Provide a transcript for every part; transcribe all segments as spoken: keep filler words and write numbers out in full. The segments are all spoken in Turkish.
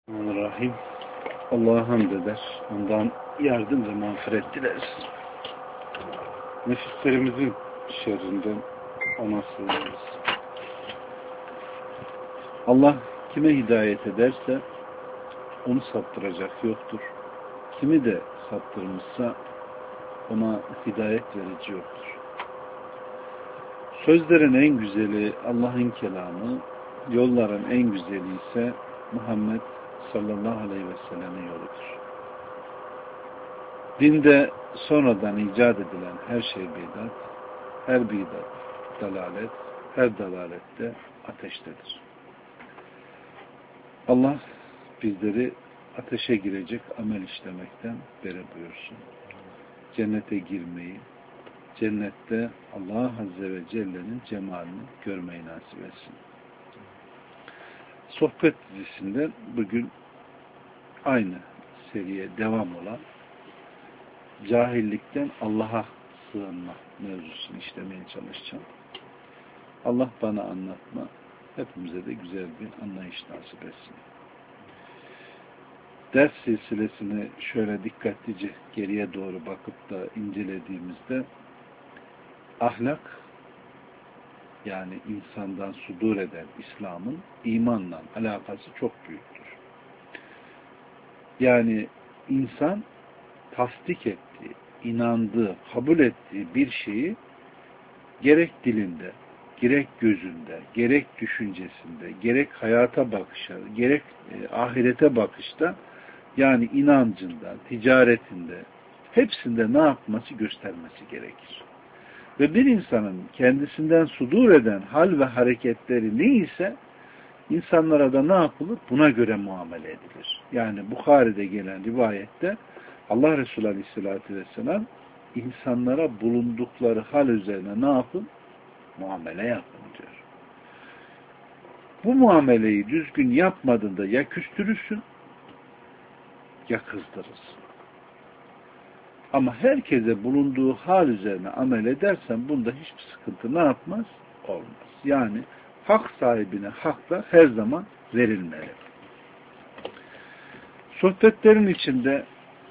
Bismillahirrahmanirrahim. Allah'a hamd eder. Ondan yardım ve mağfiret dileriz. Nefislerimizin şerrinden ona sığınırız. Allah kime hidayet ederse onu saptıracak yoktur. Kimi de saptırmışsa ona hidayet verici yoktur. Sözlerin en güzeli Allah'ın kelamı, yolların en güzeli ise Muhammed sallallahu aleyhi ve sellem'in yoludur. Dinde sonradan icat edilen her şey bidat, her bidat dalalet, her dalalette ateştedir. Allah bizleri ateşe girecek amel işlemekten beri buyursun. Cennete girmeyi, cennette Allah Azze ve Celle'nin cemalini görmeyi nasip etsin. Sohbet dizisinden bugün aynı seriye devam olan cahillikten Allah'a sığınma mevzusunu işlemeye çalışacağım. Allah bana anlatma, hepimize de güzel bir anlayış nasip etsin. Ders silsilesini şöyle dikkatlice geriye doğru bakıp da incelediğimizde ahlak, yani insandan sudur eden İslam'ın imanla alakası çok büyüktür. Yani insan tasdik ettiği, inandığı, kabul ettiği bir şeyi gerek dilinde, gerek gözünde, gerek düşüncesinde, gerek hayata bakışa, gerek e, ahirete bakışta, yani inancında, ticaretinde, hepsinde ne yapması, göstermesi gerekir. Ve bir insanın kendisinden sudur eden hal ve hareketleri neyse, insanlara da ne yapılır? Buna göre muamele edilir. Yani Bukhari'de gelen rivayette Allah Resulü Aleyhisselatü Vesselam insanlara bulundukları hal üzerine ne yapın? Muamele yapın diyor. Bu muameleyi düzgün yapmadığında ya küstürürsün ya kızdırırsın. Ama herkese bulunduğu hal üzerine amel edersen bunda hiçbir sıkıntı ne yapmaz? Olmaz. Yani hak sahibine haklar her zaman verilmeli. Sohbetlerin içinde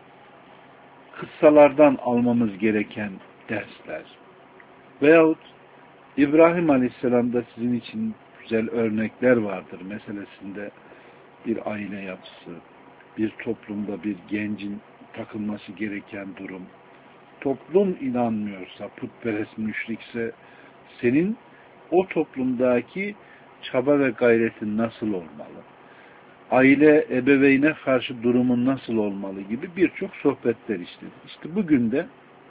kıssalardan almamız gereken dersler veyahut İbrahim Aleyhisselam'da sizin için güzel örnekler vardır meselesinde bir aile yapısı, bir toplumda bir gencin takılması gereken durum, toplum inanmıyorsa, putperest müşrikse senin o toplumdaki çaba ve gayretin nasıl olmalı? Aile, ebeveyne karşı durumun nasıl olmalı gibi birçok sohbetler işledik. İşte bugün de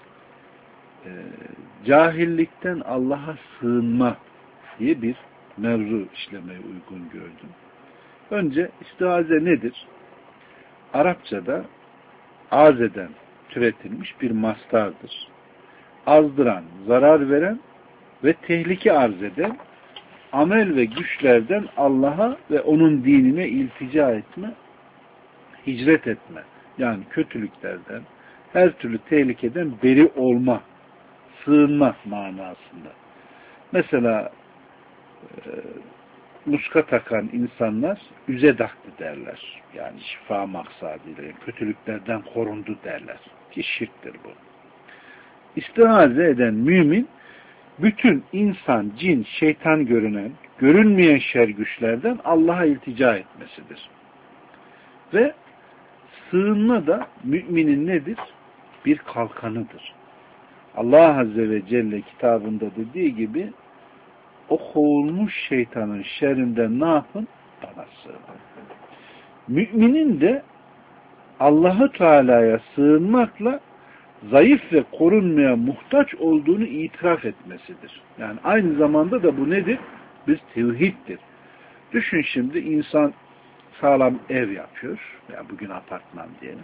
e, cahillikten Allah'a sığınma diye bir mevzu işlemeye uygun gördüm. Önce istiaze nedir? Arapçada azeden türetilmiş bir mastardır. Azdıran, zarar veren ve tehlike arz eden amel ve güçlerden Allah'a ve onun dinine iltica etme, hicret etme. Yani kötülüklerden, her türlü tehlikeden beri olma, sığınma manasında. Mesela e, muska takan insanlar üze daktı derler. Yani şifa maksadıyla, yani kötülüklerden korundu derler. Ki şirktir bu. İstiaze eden mümin, bütün insan, cin, şeytan görünen, görünmeyen şer güçlerden Allah'a iltica etmesidir. Ve sığınma da müminin nedir? Bir kalkanıdır. Allah Azze ve Celle kitabında dediği gibi o kovulmuş şeytanın şerrinden ne yapın? Bana sığının. Müminin de Allah-u Teala'ya sığınmakla zayıf ve korunmaya muhtaç olduğunu itiraf etmesidir. Yani aynı zamanda da bu nedir? Bir tevhiddir. Düşün şimdi insan sağlam ev yapıyor. Ya bugün apartman diyelim.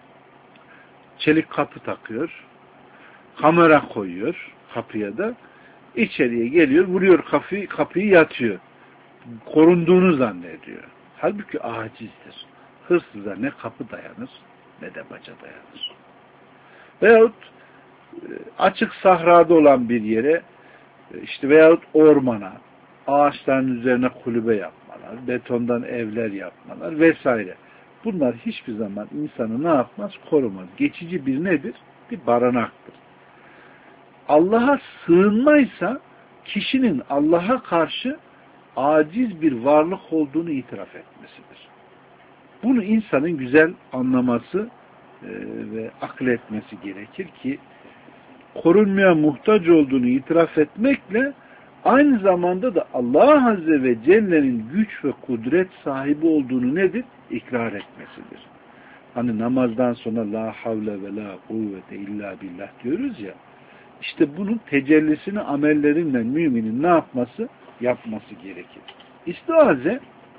Çelik kapı takıyor. Kamera koyuyor kapıya da. İçeriye geliyor, vuruyor kapıyı, kapıyı yatıyor. Korunduğunu zannediyor. Halbuki acizdir. Hırsıza ne kapı dayanır ne de baca dayanır. Veyahut açık sahrada olan bir yere işte veyahut ormana ağaçların üzerine kulübe yapmalar, betondan evler yapmalar vesaire. Bunlar hiçbir zaman insanı ne yapmaz? Korumaz. Geçici bir nedir? Bir barınaktır. Allah'a sığınmaysa kişinin Allah'a karşı aciz bir varlık olduğunu itiraf etmesidir. Bunu insanın güzel anlaması e, ve akletmesi gerekir ki korunmaya muhtaç olduğunu itiraf etmekle aynı zamanda da Allah Azze ve Celle'nin güç ve kudret sahibi olduğunu nedir? İkrar etmesidir. Hani namazdan sonra la havle ve la kuvvete illa billah diyoruz ya, işte bunun tecellisini amellerinle müminin ne yapması? Yapması gerekir. İstiaze,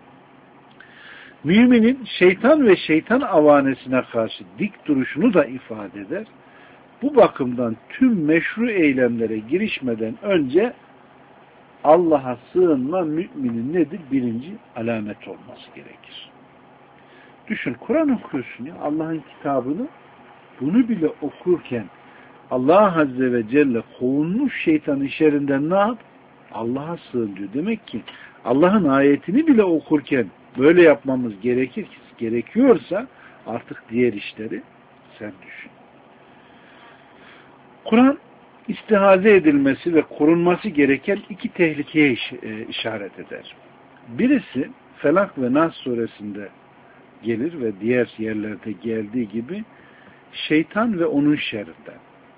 müminin şeytan ve şeytan avanesine karşı dik duruşunu da ifade eder. Bu bakımdan tüm meşru eylemlere girişmeden önce Allah'a sığınma müminin nedir? Birinci alamet olması gerekir. Düşün, Kur'an okuyorsun ya, Allah'ın kitabını, bunu bile okurken Allah Azze ve Celle kovulmuş şeytanın şerrinden ne yap? Allah'a sığın diyor. Demek ki Allah'ın ayetini bile okurken böyle yapmamız gerekir ki, gerekiyorsa artık diğer işleri sen düşün. Kur'an istihaze edilmesi ve korunması gereken iki tehlikeye iş, e, işaret eder. Birisi Felak ve Nas suresinde gelir ve diğer yerlerde geldiği gibi şeytan ve onun şerrinden.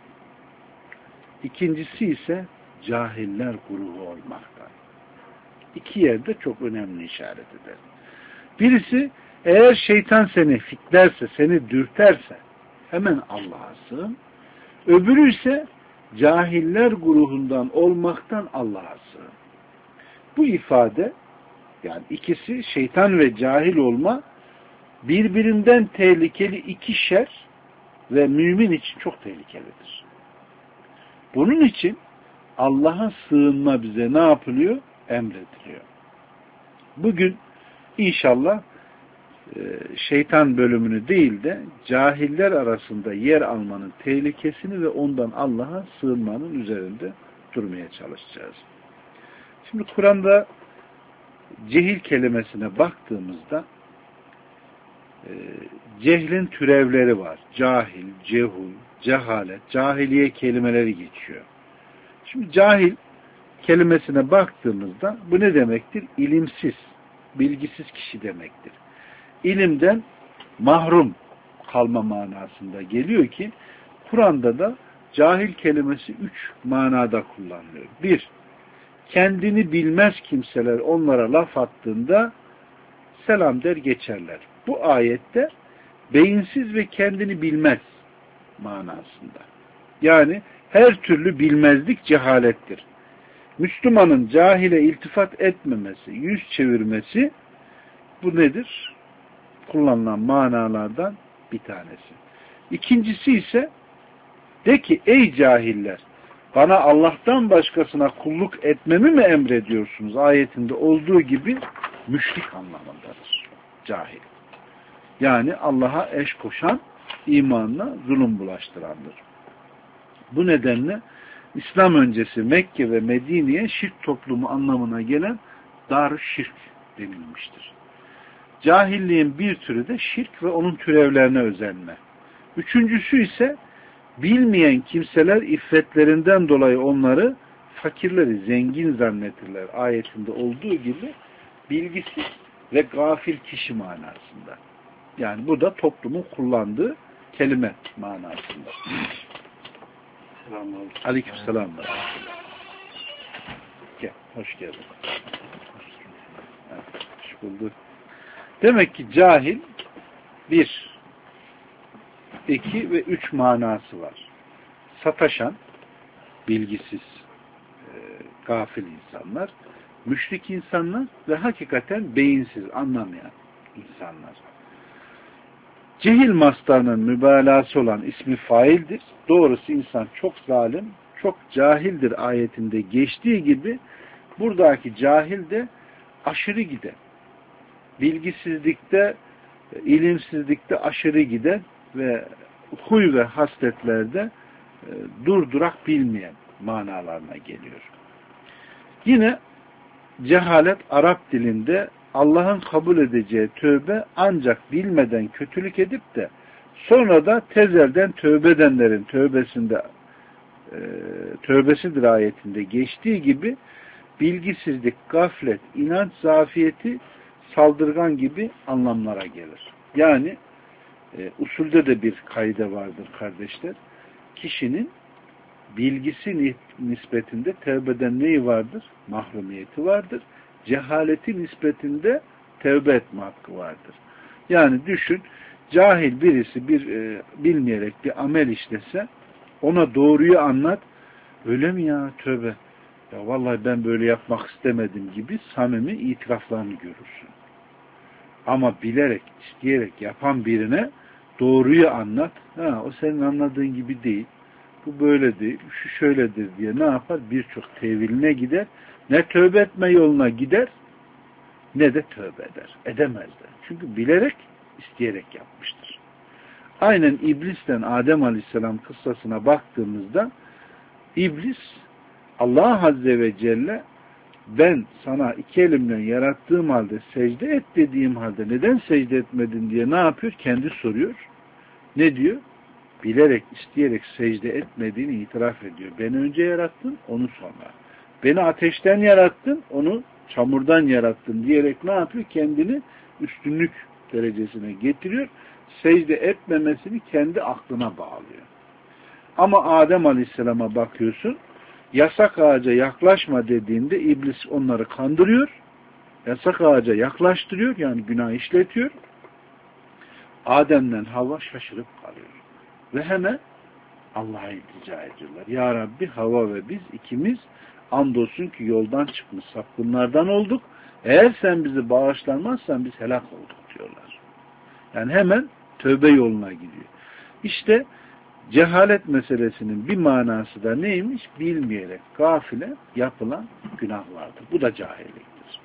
İkincisi ise cahiller grubu olmaktan. İki yerde çok önemli işaret eder. Birisi, eğer şeytan seni fitlerse, seni dürterse hemen Allah'a sığın. Öbürü ise cahiller grubundan olmaktan Allah'a sığın. Bu ifade, yani ikisi şeytan ve cahil olma, birbirinden tehlikeli iki şer ve mümin için çok tehlikelidir. Bunun için Allah'a sığınma bize ne yapılıyor? Emrediliyor. Bugün inşallah şeytan bölümünü değil de cahiller arasında yer almanın tehlikesini ve ondan Allah'a sığınmanın üzerinde durmaya çalışacağız. Şimdi Kur'an'da cehil kelimesine baktığımızda cehlin türevleri var. Cahil, cehul, cehalet, cahiliye kelimeleri geçiyor. Şimdi cahil kelimesine baktığımızda bu ne demektir? İlimsiz, bilgisiz kişi demektir. İlimden mahrum kalma manasında geliyor ki Kur'an'da da cahil kelimesi üç manada kullanılıyor. Bir, kendini bilmez kimseler onlara laf attığında selam der geçerler. Bu ayette beyinsiz ve kendini bilmez manasında. Yani her türlü bilmezlik cehalettir. Müslümanın cahile iltifat etmemesi, yüz çevirmesi bu nedir? Kullanılan manalardan bir tanesi. İkincisi ise de ki ey cahiller, bana Allah'tan başkasına kulluk etmemi mi emrediyorsunuz? Ayetinde olduğu gibi müşrik anlamındadır. Cahil. Yani Allah'a eş koşan, imanına zulüm bulaştırandır. Bu nedenle İslam öncesi Mekke ve Medine'ye şirk toplumu anlamına gelen dar-ı şirk denilmiştir. Cahilliğin bir türü de şirk ve onun türevlerine özenme. Üçüncüsü ise bilmeyen kimseler iffetlerinden dolayı onları fakirleri zengin zannettirler. Ayetinde olduğu gibi bilgisiz ve gafil kişi manasında. Yani bu da toplumun kullandığı kelime manasında. Aleykümselam. Gel, hoş geldin. Evet, hoş bulduk. Demek ki cahil bir, iki ve üç manası var. Sataşan, bilgisiz, e, gafil insanlar, müşrik insanlar ve hakikaten beyinsiz, anlamayan insanlar. Cehil mastarının mübalağası olan ismi faildir. Doğrusu insan çok zalim, çok cahildir ayetinde geçtiği gibi buradaki cahil de aşırı giden, bilgisizlikte, ilimsizlikte aşırı giden ve huy ve hasletlerde durdurak bilmeyen manalarına geliyor. Yine cehalet Arap dilinde Allah'ın kabul edeceği tövbe ancak bilmeden kötülük edip de sonra da tezelden tövbe edenlerin tövbesinde e, tövbesidir ayetinde geçtiği gibi bilgisizlik, gaflet, inanç zafiyeti, saldırgan gibi anlamlara gelir. Yani e, usulde de bir kaide vardır kardeşler. Kişinin bilgisi nispetinde tevbeden neyi vardır? Mahrumiyeti vardır. Cehaleti nispetinde tevbe etme hakkı vardır. Yani düşün, cahil birisi bir e, bilmeyerek bir amel işlese, ona doğruyu anlat. Öyle mi ya, tövbe? Ya vallahi ben böyle yapmak istemedim gibi samimi itiraflarını görürsün. Ama bilerek, isteyerek yapan birine doğruyu anlat. Ha, o senin anladığın gibi değil. Bu böyle değil, şu şöyledir diye ne yapar? Birçok teviline gider. Ne tövbe etme yoluna gider, ne de tövbe eder. Edemezler. Çünkü bilerek, isteyerek yapmıştır. Aynen İblis'ten Adem Aleyhisselam kıssasına baktığımızda İblis, Allah Azze ve Celle ben sana iki elimle yarattığım halde secde et dediğim halde neden secde etmedin diye ne yapıyor? Kendi soruyor. Ne diyor? Bilerek, isteyerek secde etmediğini itiraf ediyor. Beni önce yarattın, onu sonra. Beni ateşten yarattın, onu çamurdan yarattın diyerek ne yapıyor? Kendini üstünlük derecesine getiriyor. Secde etmemesini kendi aklına bağlıyor. Ama Adem Aleyhisselam'a bakıyorsun, yasak ağaca yaklaşma dediğinde iblis onları kandırıyor. Yasak ağaca yaklaştırıyor, yani günah işletiyor. Adem'den Havva şaşırıp kalıyor. Ve hemen Allah'a iltica ediyorlar. Ya Rabbi, Havva ve biz ikimiz andolsun ki yoldan çıkmış sapkınlardan olduk. Eğer sen bizi bağışlamazsan biz helak olduk diyorlar. Yani hemen tövbe yoluna gidiyor. İşte cehalet meselesinin bir manası da neymiş? Bilmeyerek, gafile yapılan günahlardır. Bu da cahilliktir.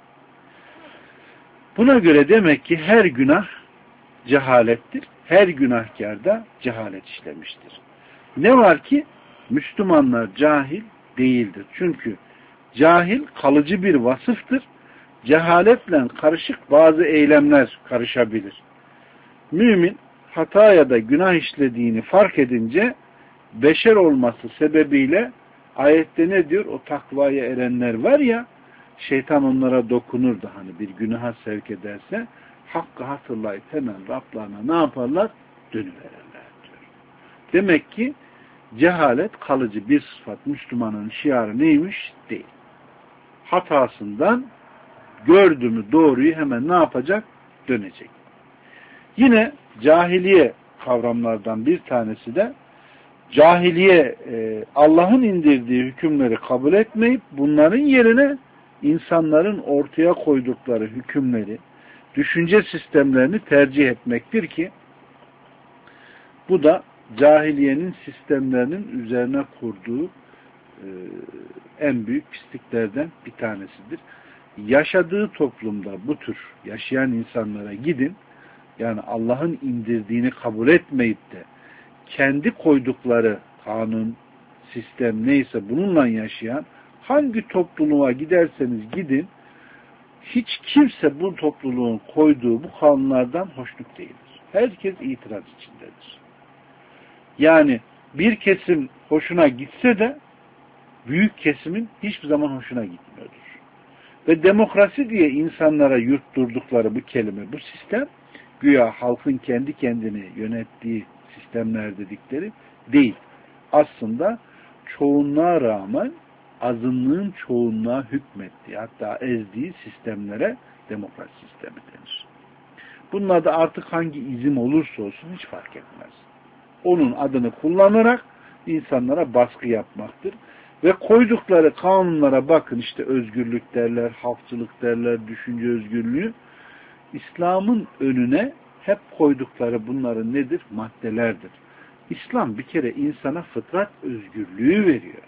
Buna göre demek ki her günah cehalettir. Her günahkar da cehalet işlemiştir. Ne var ki Müslümanlar cahil değildir. Çünkü cahil kalıcı bir vasıftır. Cehaletle karışık bazı eylemler karışabilir. Mümin hata ya da günah işlediğini fark edince beşer olması sebebiyle ayette ne diyor? O takvaya erenler var ya, şeytan onlara dokunur da hani bir günaha sevk ederse hakkı hatırlayıp hemen Rablarına ne yaparlar? Dönüverirler diyor. Demek ki cehalet kalıcı bir sıfat. Müslümanın şiarı neymiş? Değil. Hatasından gördü mü doğruyu hemen ne yapacak? Dönecek. Yine cahiliye kavramlardan bir tanesi de cahiliye e, Allah'ın indirdiği hükümleri kabul etmeyip bunların yerine insanların ortaya koydukları hükümleri, düşünce sistemlerini tercih etmektir ki bu da cahiliyenin sistemlerinin üzerine kurduğu e, en büyük pisliklerden bir tanesidir. Yaşadığı toplumda bu tür yaşayan insanlara gidin, yani Allah'ın indirdiğini kabul etmeyip de kendi koydukları kanun, sistem neyse bununla yaşayan hangi topluluğa giderseniz gidin, hiç kimse bu topluluğun koyduğu bu kanunlardan hoşnut değildir. Herkes itiraz içindedir. Yani bir kesim hoşuna gitse de büyük kesimin hiçbir zaman hoşuna gitmiyordur. Ve demokrasi diye insanlara yurtturdukları bu kelime, bu sistem güya halkın kendi kendini yönettiği sistemler dedikleri değil. Aslında çoğunluğa rağmen azınlığın çoğunluğa hükmettiği, hatta ezdiği sistemlere demokrasi sistemi denir. Bunlar da artık hangi izim olursa olsun hiç fark etmez. Onun adını kullanarak insanlara baskı yapmaktır. Ve koydukları kanunlara bakın, işte özgürlük derler, halkçılık derler, düşünce özgürlüğü. İslam'ın önüne hep koydukları bunların nedir? Maddelerdir. İslam bir kere insana fıtrat özgürlüğü veriyor.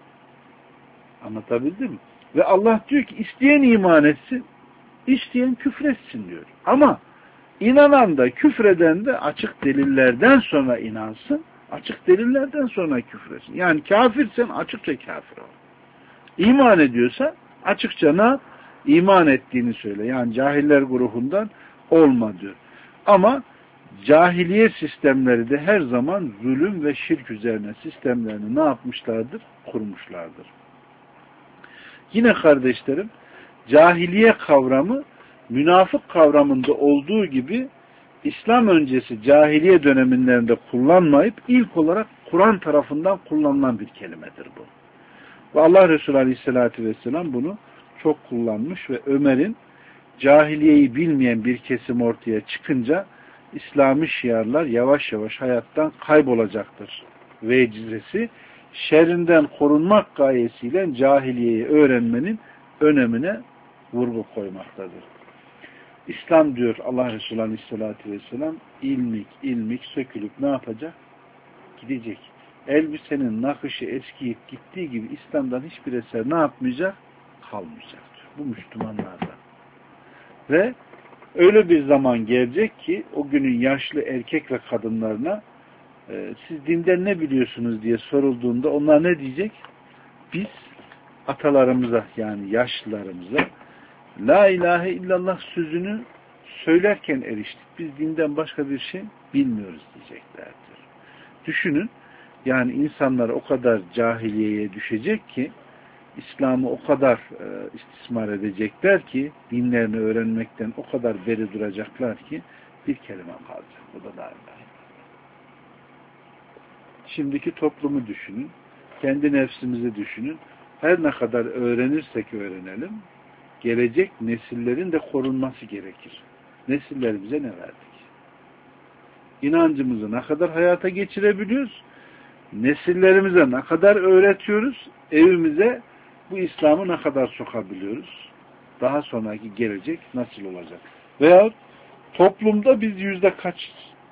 Anlatabildim mi? Ve Allah diyor ki isteyen iman etsin, isteyen küfretsin diyor. Ama inanan da küfreden de açık delillerden sonra inansın, açık delillerden sonra küfretsin. Yani kafirsen açıkça kafir ol. İman ediyorsa açıkça ne? İman ettiğini söyle. Yani cahiller grubundan olma diyor. Ama cahiliye sistemleri de her zaman zulüm ve şirk üzerine sistemlerini ne yapmışlardır? Kurmuşlardır. Yine kardeşlerim, cahiliye kavramı münafık kavramında olduğu gibi İslam öncesi cahiliye dönemlerinde kullanmayıp ilk olarak Kur'an tarafından kullanılan bir kelimedir bu. Ve Allah Resulü Aleyhisselatü Vesselam bunu çok kullanmış ve Ömer'in cahiliyeyi bilmeyen bir kesim ortaya çıkınca İslami şiarlar yavaş yavaş hayattan kaybolacaktır vecizesi, şerrinden korunmak gayesiyle cahiliyeyi öğrenmenin önemine vurgu koymaktadır. İslam diyor Allah Resulü Aleyhisselatü Vesselam, ilmik ilmik sökülüp ne yapacak? Gidecek. Elbisenin nakışı eskiyip gittiği gibi İslam'dan hiçbir eser ne yapmayacak? Kalmayacaktır. Bu Müslümanlarda. Ve öyle bir zaman gelecek ki o günün yaşlı erkek ve kadınlarına e, siz dinden ne biliyorsunuz diye sorulduğunda onlar ne diyecek? Biz atalarımıza yani yaşlılarımıza La ilahe illallah sözünü söylerken eriştik. Biz dinden başka bir şey bilmiyoruz diyeceklerdir. Düşünün, yani insanlar o kadar cahiliyeye düşecek ki İslam'ı o kadar e, istismar edecekler ki dinlerini öğrenmekten o kadar beri duracaklar ki bir kelime kalacak. O da la ilahe illallah. Şimdiki toplumu düşünün. Kendi nefsimizi düşünün. Her ne kadar öğrenirsek öğrenelim, gelecek nesillerin de korunması gerekir. Nesiller bize ne verdik? İnancımızı ne kadar hayata geçirebiliyoruz? Nesillerimize ne kadar öğretiyoruz? Evimize bu İslam'ı ne kadar sokabiliyoruz? Daha sonraki gelecek nasıl olacak? Veya toplumda biz yüzde kaçız?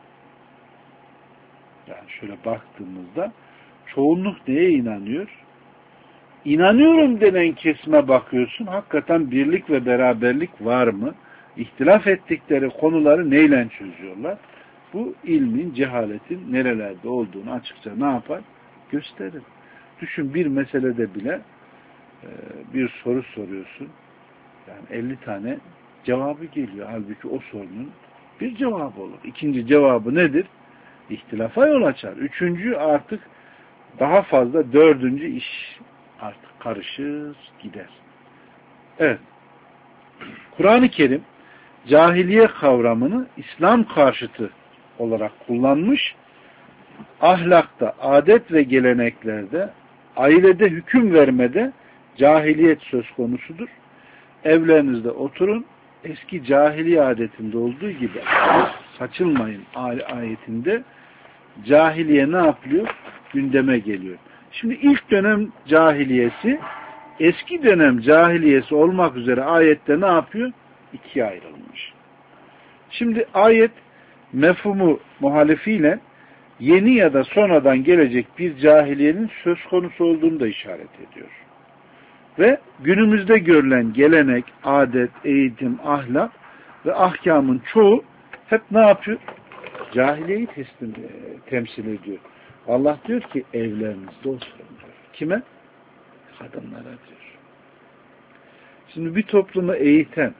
Yani şöyle baktığımızda çoğunluk neye inanıyor? İnanıyorum denen kesime bakıyorsun. Hakikaten birlik ve beraberlik var mı? İhtilaf ettikleri konuları neyle çözüyorlar? Bu ilmin, cehaletin nerelerde olduğunu açıkça ne yapar? Gösterir. Düşün, bir meselede bile bir soru soruyorsun. Yani elli tane cevabı geliyor. Halbuki o sorunun bir cevabı olur. İkinci cevabı nedir? İhtilafa yol açar. Üçüncü artık daha fazla, dördüncü iş artık karışır gider. Evet. Kur'an-ı Kerim cahiliye kavramını İslam karşıtı olarak kullanmış, ahlakta, adet ve geleneklerde, ailede hüküm vermede cahiliyet söz konusudur. Evlerinizde oturun, eski cahiliye adetinde olduğu gibi saçılmayın ayetinde cahiliye ne yapıyor? Gündeme geliyor. Şimdi ilk dönem cahiliyesi, eski dönem cahiliyesi olmak üzere ayette ne yapıyor? İkiye ayrılmış. Şimdi ayet mefhumu muhalifiyle yeni ya da sonradan gelecek bir cahiliyenin söz konusu olduğunu da işaret ediyor. Ve günümüzde görülen gelenek, adet, eğitim, ahlak ve ahkamın çoğu hep ne yapıyor? Cahiliyeyi teslim, temsil ediyor. Allah diyor ki evlerinizde oturun diyor. Kime? Kadınlara diyor. Şimdi bir toplumu eğiten,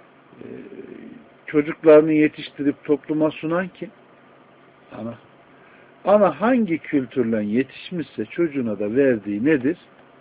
çocuklarını yetiştirip topluma sunan kim? Ana. Ana hangi kültürle yetişmişse çocuğuna da verdiği nedir?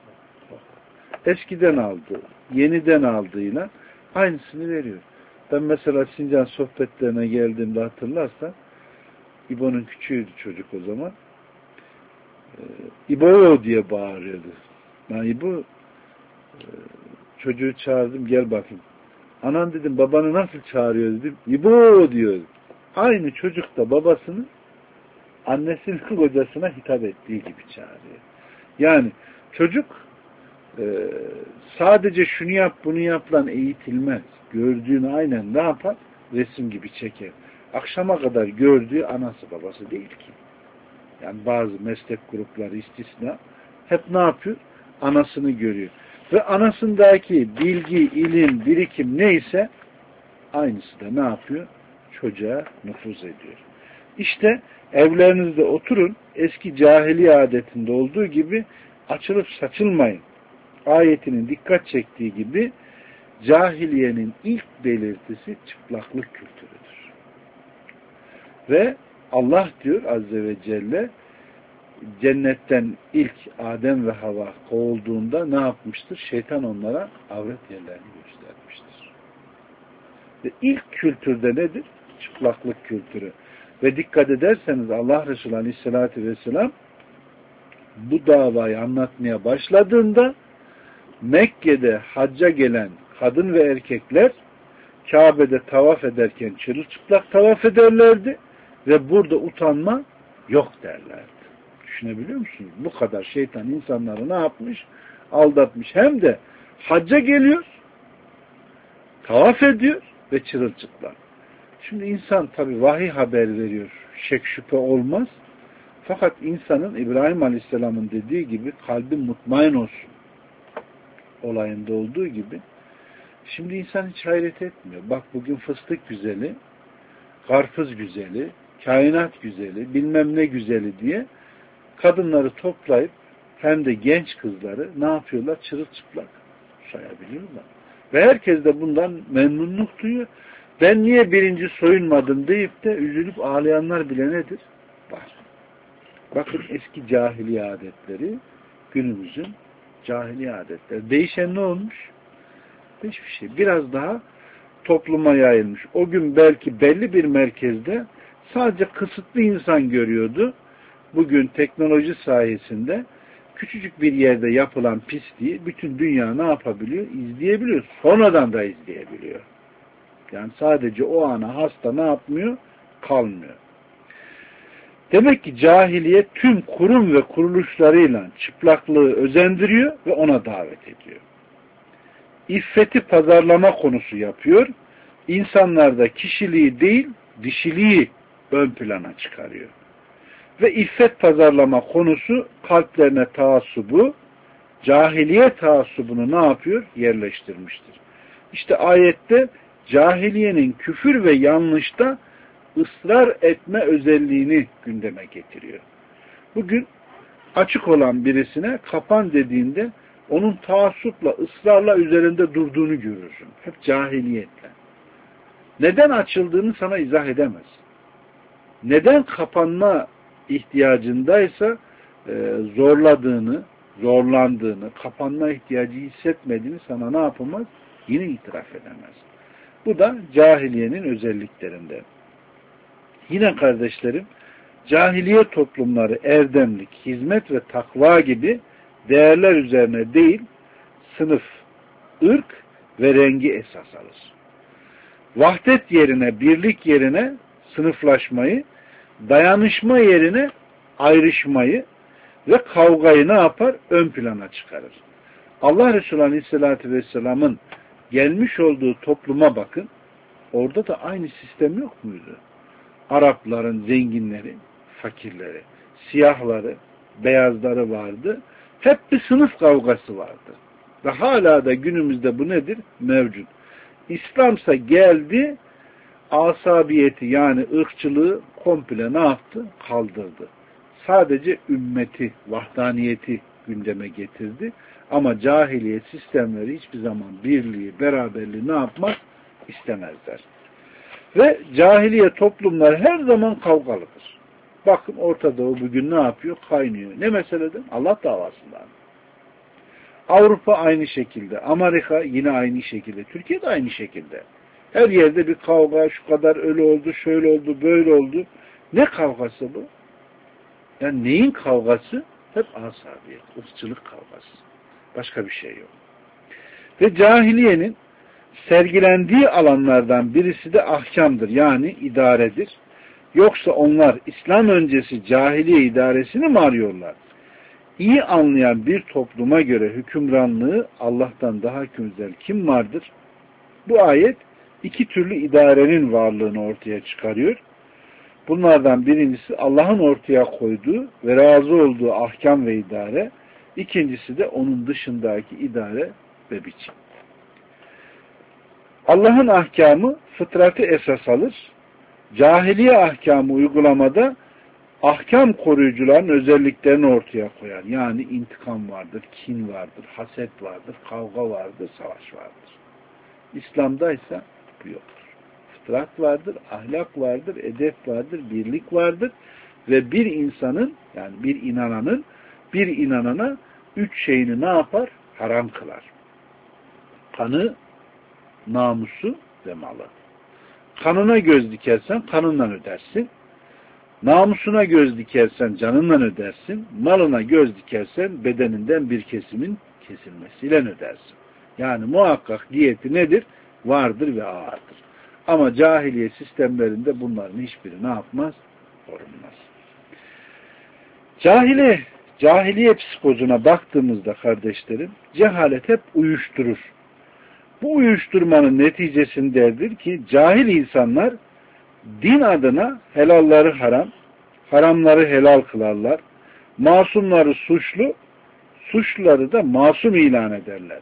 Eskiden aldığı, yeniden aldığıyla aynısını veriyor. Ben mesela Sincan sohbetlerine geldiğimde hatırlarsan, İbo'nun küçüğüydü çocuk o zaman. Ee, İbo diye bağırıyordu. Ben İbo e, çocuğu çağırdım, gel bakayım. Anan dedim, babanı nasıl çağırıyor dedim. İbo diyor. Aynı çocuk da babasını annesinin kocasına hitap ettiği gibi çağırıyor. Yani çocuk e, sadece şunu yap bunu yap lan eğitilmez. Gördüğünü aynen ne yapar? Resim gibi çeker. Akşama kadar gördüğü anası babası değil ki. Yani bazı meslek grupları istisna hep ne yapıyor? Anasını görüyor. Ve anasındaki bilgi, ilim, birikim neyse aynısı da ne yapıyor? Çocuğa nüfuz ediyor. İşte evlerinizde oturun, eski cahiliye adetinde olduğu gibi açılıp saçılmayın. Ayetinin dikkat çektiği gibi cahiliyenin ilk belirtisi çıplaklık kültürüdür. Ve Allah diyor Azze ve Celle, cennetten ilk Adem ve Havva kovulduğunda ne yapmıştır? Şeytan onlara avret yerlerini göstermiştir. Ve ilk kültürde nedir? Çıplaklık kültürü. Ve dikkat ederseniz Allah Resulü Aleyhisselatü Vesselam bu davayı anlatmaya başladığında Mekke'de hacca gelen kadın ve erkekler Kabe'de tavaf ederken çırılçıplak tavaf ederlerdi ve burada utanma yok derlerdi. Düşünebiliyor musunuz? Bu kadar şeytan insanları ne yapmış? Aldatmış. Hem de hacca geliyor, tavaf ediyor ve çırılçıplak. Şimdi insan tabi vahiy haber veriyor. Şek şüphe olmaz. Fakat insanın İbrahim Aleyhisselam'ın dediği gibi kalbi mutmain olsun olayında olduğu gibi. Şimdi insan hiç hayret etmiyor. Bak bugün fıstık güzeli, karpuz güzeli, kainat güzeli, bilmem ne güzeli diye kadınları toplayıp hem de genç kızları ne yapıyorlar? Çırılçıplak sayabiliyorlar. Ve herkes de bundan memnunluk duyuyor. Ben niye birinci soyunmadım deyip de üzülüp ağlayanlar bile nedir? Var. Bakın eski cahiliye adetleri, günümüzün cahiliye adetleri. Değişen ne olmuş? Hiçbir şey. Biraz daha topluma yayılmış. O gün belki belli bir merkezde sadece kısıtlı insan görüyordu. Bugün teknoloji sayesinde küçücük bir yerde yapılan pisliği bütün dünya ne yapabiliyor? İzleyebiliyor. Sonradan da izleyebiliyor. Yani sadece o ana hasta ne yapmıyor? Kalmıyor. Demek ki cahiliye tüm kurum ve kuruluşlarıyla çıplaklığı özendiriyor ve ona davet ediyor. İffeti pazarlama konusu yapıyor. İnsanlarda kişiliği değil, dişiliği ön plana çıkarıyor. Ve iffet pazarlama konusu kalplerine taassubu, cahiliye taassubunu ne yapıyor? Yerleştirmiştir. İşte ayette cahiliyenin küfür ve yanlışta ısrar etme özelliğini gündeme getiriyor. Bugün açık olan birisine kapan dediğinde onun taassupla, ısrarla üzerinde durduğunu görürsün. Hep cahiliyetle. Neden açıldığını sana izah edemez. Neden kapanma ihtiyacındaysa e, zorladığını, zorlandığını, kapanma ihtiyacı hissetmediğini sana ne yapamaz? Yine itiraf edemez. Bu da cahiliyenin özelliklerinden. Yine kardeşlerim, cahiliye toplumları erdemlik, hizmet ve takva gibi değerler üzerine değil, sınıf, ırk ve rengi esas alır. Vahdet yerine, birlik yerine sınıflaşmayı, dayanışma yerine ayrışmayı ve kavgayı ne yapar? Ön plana çıkarır. Allah Resulü Aleyhisselatü Vesselam'ın gelmiş olduğu topluma bakın, orada da aynı sistem yok muydu? Arapların zenginleri, fakirleri, siyahları, beyazları vardı. Hep bir sınıf kavgası vardı. Ve hala da günümüzde bu nedir? Mevcut. İslamsa geldi, asabiyeti yani ırkçılığı komple ne yaptı? Kaldırdı. Sadece ümmeti, vahdaniyeti gündeme getirdi. Ama cahiliye sistemleri hiçbir zaman birliği, beraberliği ne yapmak istemezler. Ve cahiliye toplumlar her zaman kavgalıdır. Bakın Orta Doğu bugün ne yapıyor? Kaynıyor. Ne meseleden? Allah davasından. Avrupa aynı şekilde. Amerika yine aynı şekilde. Türkiye de aynı şekilde. Her yerde bir kavga, şu kadar öyle oldu, şöyle oldu, böyle oldu. Ne kavgası bu? Yani neyin kavgası? Hep asabiyet, ırkçılık kavgası. Başka bir şey yok. Ve cahiliyenin sergilendiği alanlardan birisi de ahkamdır. Yani idaredir. Yoksa onlar İslam öncesi cahiliye idaresini mi arıyorlar? İyi anlayan bir topluma göre hükümranlığı Allah'tan daha güzel kim vardır? Bu ayet iki türlü idarenin varlığını ortaya çıkarıyor. Bunlardan birincisi Allah'ın ortaya koyduğu ve razı olduğu ahkam ve idare. İkincisi de onun dışındaki idare ve biçim. Allah'ın ahkamı fıtratı esas alır. Cahiliye ahkamı uygulamada ahkam koruyucuların özelliklerini ortaya koyar. Yani intikam vardır, kin vardır, haset vardır, kavga vardır, savaş vardır. İslam'daysa bu yoktur. Fıtrat vardır, ahlak vardır, edep vardır, birlik vardır ve bir insanın, yani bir inananın bir inanana üç şeyini ne yapar? Haram kılar. Kanı, namusu ve malı. Kanına göz dikersen kanından ödersin. Namusuna göz dikersen canından ödersin. Malına göz dikersen bedeninden bir kesimin kesilmesiyle ödersin. Yani muhakkak diyeti nedir? Vardır ve ağırdır. Ama cahiliye sistemlerinde bunların hiçbiri ne yapmaz? Korunmaz. Cahiliye, cahiliye psikozuna baktığımızda kardeşlerim, cehalet hep uyuşturur. Bu uyuşturmanın neticesindedir ki cahil insanlar din adına helalları haram, haramları helal kılarlar. Masumları suçlu, suçluları da masum ilan ederler.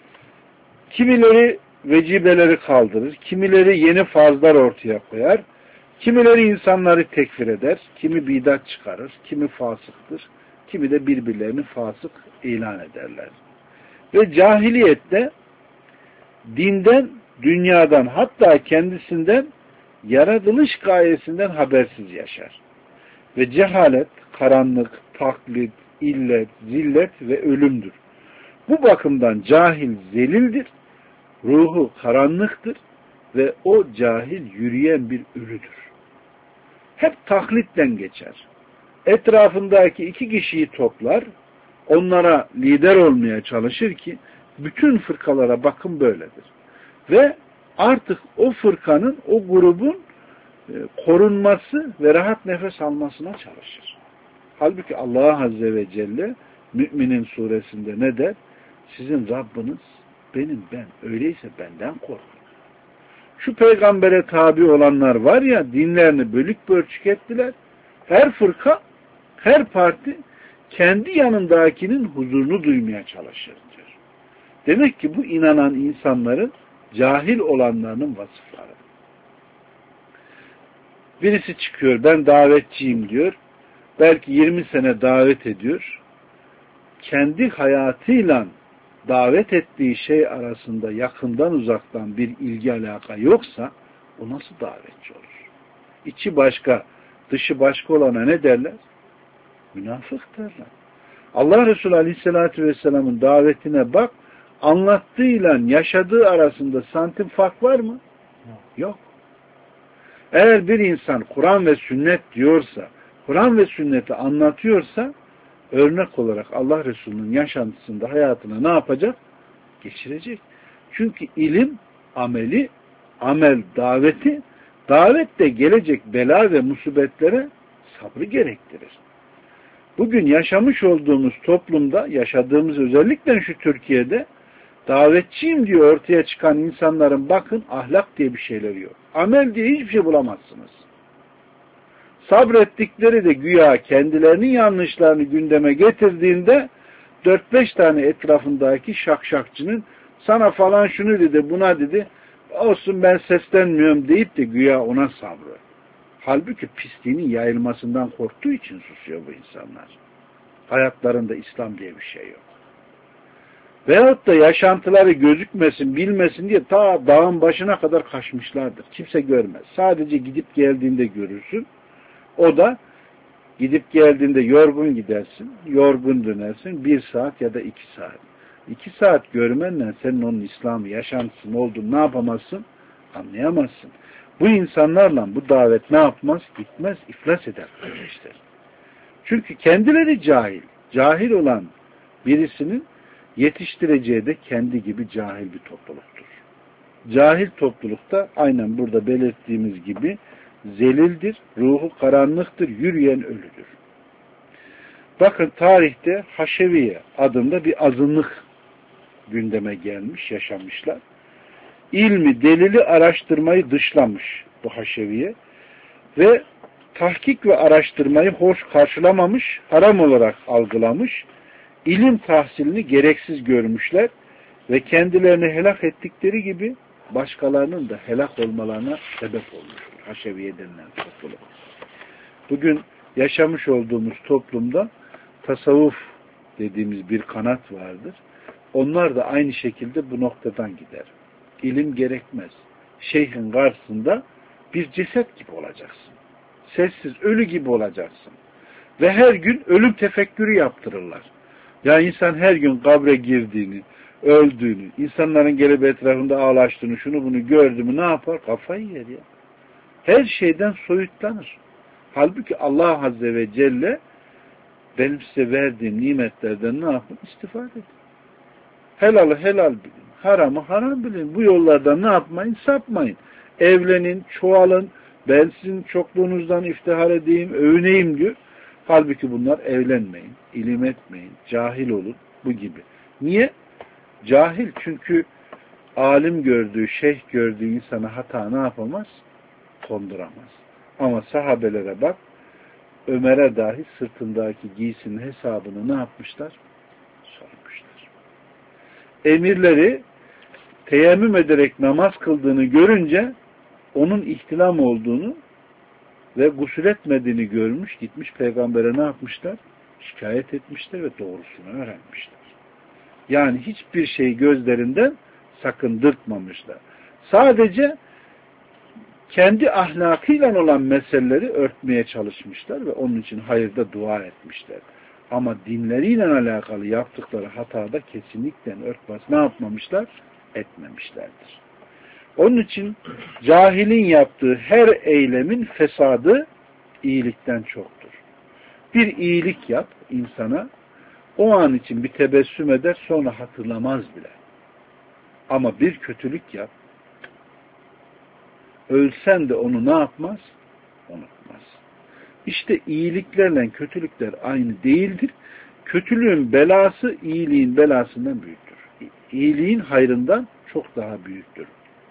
Kimileri vecibeleri kaldırır, kimileri yeni farzlar ortaya koyar, kimileri insanları tekfir eder, kimi bidat çıkarır, kimi fasıktır, kimi de birbirlerini fasık ilan ederler. Ve cahiliyette dinden, dünyadan, hatta kendisinden, yaratılış gayesinden habersiz yaşar. Ve cehalet, karanlık, taklit, illet, zillet ve ölümdür. Bu bakımdan cahil zelildir, ruhu karanlıktır ve o cahil yürüyen bir ölüdür. Hep taklitten geçer. Etrafındaki iki kişiyi toplar, onlara lider olmaya çalışır ki bütün fırkalara bakın böyledir. Ve artık o fırkanın, o grubun korunması ve rahat nefes almasına çalışır. Halbuki Allah Azze ve Celle Müminin suresinde ne der? Sizin Rabbiniz benim ben. Öyleyse benden korkun. Şu peygambere tabi olanlar var ya, dinlerini bölük pörçük ettiler. Her fırka, her parti kendi yanındakinin huzurunu duymaya çalışır diyor. Demek ki bu inanan insanların cahil olanlarının vasıfları. Birisi çıkıyor, ben davetçiyim diyor. Belki yirmi sene davet ediyor. Kendi hayatıyla davet ettiği şey arasında yakından uzaktan bir ilgi alaka yoksa o nasıl davetçi olur? İçi başka, dışı başka olana ne derler? Münafık derler. Allah Resulü Aleyhisselatü Vesselam'ın davetine bak, anlattığıyla yaşadığı arasında santim fark var mı? Yok. Eğer bir insan Kur'an ve sünnet diyorsa, Kur'an ve sünneti anlatıyorsa, örnek olarak Allah Resulü'nün yaşantısında hayatına ne yapacak? Geçirecek. Çünkü ilim, ameli, amel, daveti, davet de gelecek bela ve musibetlere sabrı gerektirir. Bugün yaşamış olduğumuz toplumda, yaşadığımız özellikle şu Türkiye'de, davetçiyim diye ortaya çıkan insanların bakın ahlak diye bir şeyleri yok. Amel diye hiçbir şey bulamazsınız. Sabrettikleri de güya kendilerinin yanlışlarını gündeme getirdiğinde dört beş tane etrafındaki şakşakçının sana falan şunu dedi, buna dedi, olsun ben seslenmiyorum deyip de güya ona sabrı. Halbuki pisliğinin yayılmasından korktuğu için susuyor bu insanlar. Hayatlarında İslam diye bir şey yok. Veyahut da yaşantıları gözükmesin, bilmesin diye ta dağın başına kadar kaçmışlardır. Kimse görmez. Sadece gidip geldiğinde görürsün. O da gidip geldiğinde yorgun gidersin, yorgun dönersin. Bir saat ya da iki saat. İki saat görmenle senin onun İslam'ı, yaşantısının olduğunu ne yapamazsın? Anlayamazsın. Bu insanlarla bu davet ne yapmaz? Gitmez, iflas eder kardeşler. Çünkü kendileri cahil. Cahil olan birisinin yetiştireceği de kendi gibi cahil bir topluluktur. Cahil toplulukta aynen burada belirttiğimiz gibi zelildir, ruhu karanlıktır, yürüyen ölüdür. Bakın tarihte Haşeviye adında bir azınlık gündeme gelmiş, yaşamışlar. İlmi, delili araştırmayı dışlamış bu Haşeviye ve tahkik ve araştırmayı hoş karşılamamış, haram olarak algılamış, ilim tahsilini gereksiz görmüşler ve kendilerini helak ettikleri gibi başkalarının da helak olmalarına sebep olmuştur. Haşeviye denilen topluluk. Bugün yaşamış olduğumuz toplumda tasavvuf dediğimiz bir kanat vardır. Onlar da aynı şekilde bu noktadan gider. İlim gerekmez. Şeyhin karşısında bir ceset gibi olacaksın. Sessiz, ölü gibi olacaksın. Ve her gün ölüm tefekkürü yaptırırlar. Ya insan her gün kabre girdiğini, öldüğünü, insanların gelip etrafında ağlaştığını, şunu bunu gördü mü ne yapar? Kafayı yer ya. Her şeyden soyutlanır. Halbuki Allah Azze ve Celle benim size verdiğim nimetlerden ne yapın? İstifade edin. Helalı helal bilin. Haramı haram bilin. Bu yollardan ne yapmayın? Sapmayın. Evlenin, çoğalın. Ben sizin çokluğunuzdan iftihar edeyim, övüneyim diyor. Halbuki bunlar evlenmeyin, ilim etmeyin, cahil olun, bu gibi. Niye? Cahil çünkü alim gördüğü, şeyh gördüğü insana hata ne yapamaz? Konduramaz. Ama sahabelere bak, Ömer'e dahi sırtındaki giysinin hesabını ne yapmışlar? Sormuşlar. Emirleri teyemmüm ederek namaz kıldığını görünce onun ihtilam olduğunu ve gusül etmediğini görmüş, gitmiş peygambere ne yapmışlar? Şikayet etmişler ve doğrusunu öğrenmişler. Yani hiçbir şey gözlerinden sakındırtmamışlar. Sadece kendi ahlakıyla olan meseleleri örtmeye çalışmışlar ve onun için hayırda dua etmişler. Ama dinleriyle alakalı yaptıkları hatada kesinlikle örtbas ne yapmamışlar? Etmemişlerdir. Onun için cahilin yaptığı her eylemin fesadı iyilikten çoktur. Bir iyilik yap insana, o an için bir tebessüm eder, sonra hatırlamaz bile. Ama bir kötülük yap, ölsen de onu ne yapmaz? Unutmaz. İşte iyiliklerle kötülükler aynı değildir. Kötülüğün belası iyiliğin belasından büyüktür. İyiliğin hayrından çok daha büyüktür.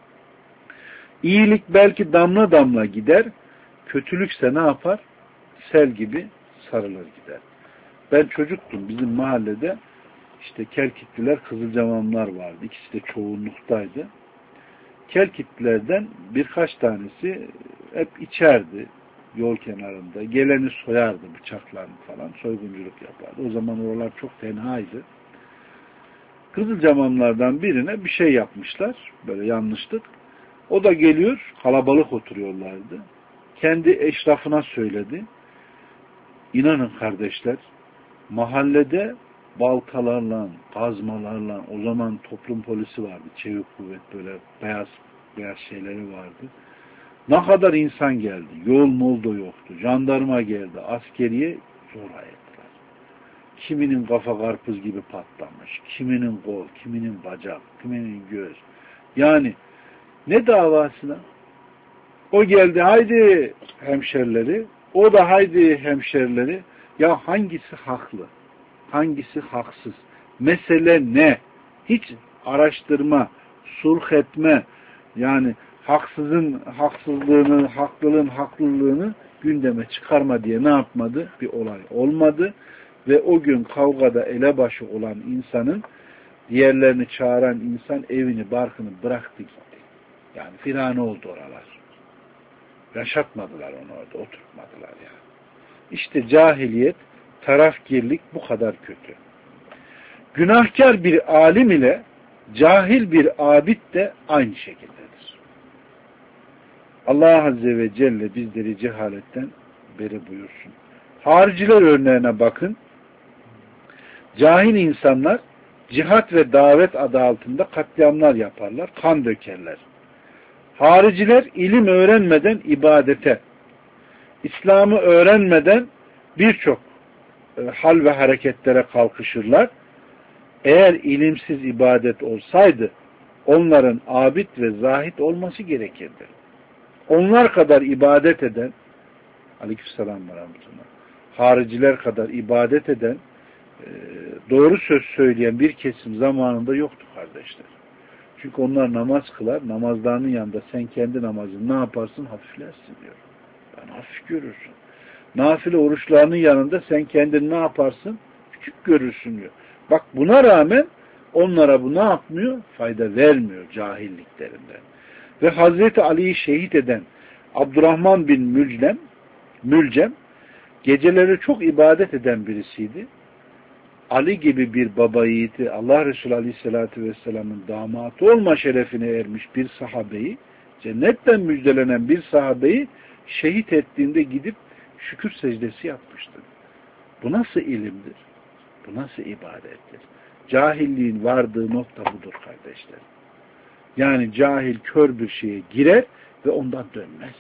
İyilik belki damla damla gider, kötülükse ne yapar? Sel gibi sarılır gider. Ben çocuktum, bizim mahallede işte Kelkitliler, Kızılcamamlar vardı. İkisi de çoğunluktaydı. Kelkitlilerden birkaç tanesi hep içerdi yol kenarında. Geleni soyardı bıçaklarını falan, soygunculuk yapardı. O zaman oralar çok tenhaydı. Kızılcamamlardan birine bir şey yapmışlar, böyle yanlışlık. O da geliyor, kalabalık oturuyorlardı. Kendi eşrafına söyledi. İnanın kardeşler, mahallede baltalarla, kazmalarla, o zaman toplum polisi vardı, çevik kuvvet, böyle beyaz beyaz şeyleri vardı. Ne kadar insan geldi, yol molda yoktu, jandarma geldi, askeriye zorla ettiler. Kiminin kafa karpuz gibi patlamış, kiminin kol, kiminin bacak, kiminin göz. Yani ne davasına? O geldi, haydi hemşerileri, o da haydi hemşerileri. Ya hangisi haklı? Hangisi haksız? Mesele ne? Hiç araştırma, sulh etme, yani haksızın haksızlığını, haklılığın haklılığını gündeme çıkarma diye ne yapmadı? Bir olay olmadı. Ve o gün kavgada elebaşı olan insanın, diğerlerini çağıran insan evini, barkını bıraktı gitti. Yani firane oldu oralar. Yaşatmadılar onu orada, oturtmadılar yani. İşte cahiliyet, tarafgirlik bu kadar kötü. Günahkar bir alim ile cahil bir abid de aynı şekildedir. Allah Azze ve Celle bizleri cehaletten beri buyursun. Hariciler örneğine bakın. Cahil insanlar cihat ve davet adı altında katliamlar yaparlar, kan dökerler. Hariciler ilim öğrenmeden ibadete, İslam'ı öğrenmeden birçok e, hal ve hareketlere kalkışırlar. Eğer ilimsiz ibadet olsaydı onların abid ve zahid olması gerekirdi. Onlar kadar ibadet eden, aleykümselam ve rahmetullah, hariciler kadar ibadet eden, e, doğru söz söyleyen bir kesim zamanında yoktu kardeşler. Çünkü onlar namaz kılar, namazlarının yanında sen kendi namazını ne yaparsın? Hafiflersin diyor. Yani hafif görürsün. Nafile oruçlarının yanında sen kendini ne yaparsın? Küçük görürsün diyor. Bak buna rağmen onlara bu ne yapmıyor? Fayda vermiyor cahilliklerinden. Ve Hazreti Ali'yi şehit eden Abdurrahman bin Mülcem, Mülcem geceleri çok ibadet eden birisiydi. Ali gibi bir baba yiğiti, Allah Resulü Aleyhisselatü Vesselam'ın damatı olma şerefine ermiş bir sahabeyi, cennetten müjdelenen bir sahabeyi şehit ettiğinde gidip şükür secdesi yapmıştır. Bu nasıl ilimdir? Bu nasıl ibadettir? Cahilliğin vardığı nokta budur kardeşler. Yani cahil kör bir şeye girer ve ondan dönmez.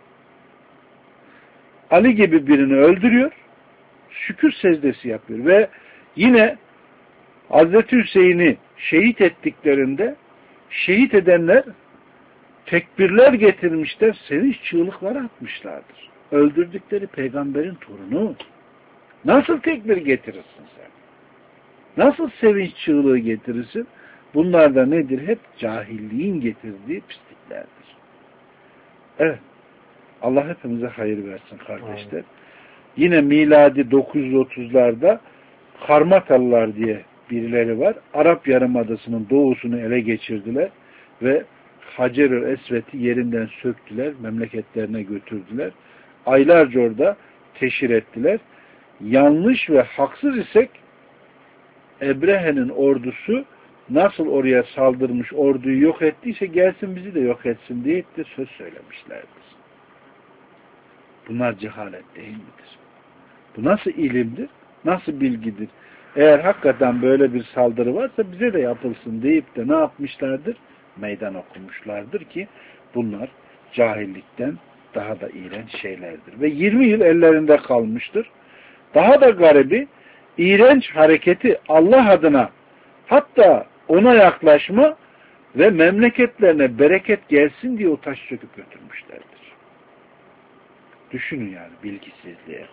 Ali gibi birini öldürüyor, şükür secdesi yapıyor ve yine Hazreti Hüseyin'i şehit ettiklerinde şehit edenler tekbirler getirmişler, sevinç çığlıkları atmışlardır. Öldürdükleri peygamberin torunu. Nasıl tekbir getirirsin sen? Nasıl sevinç çığlığı getirirsin? Bunlar da nedir? Hep cahilliğin getirdiği pisliklerdir. Evet. Allah hepimize hayır versin kardeşler. Aynen. Yine miladi dokuz yüz otuzlarda Karmatalılar diye birileri var. Arap Yarımadası'nın doğusunu ele geçirdiler ve Hacer-ül Esved'i yerinden söktüler, memleketlerine götürdüler. Aylarca orada teşhir ettiler. Yanlış ve haksız isek Ebrehe'nin ordusu nasıl oraya saldırmış, orduyu yok ettiyse gelsin bizi de yok etsin diye de söz söylemişlerdir. Bunlar cehalet değil midir? Bu nasıl ilimdir? Nasıl bilgidir? Eğer hakikaten böyle bir saldırı varsa bize de yapılsın deyip de ne yapmışlardır? Meydan okumuşlardır ki bunlar cahillikten daha da iğrenç şeylerdir. Ve yirmi yıl ellerinde kalmıştır. Daha da garibi iğrenç hareketi Allah adına hatta ona yaklaşma ve memleketlerine bereket gelsin diye o taş söküp götürmüşlerdir. Düşünün yani bilgisizliğe.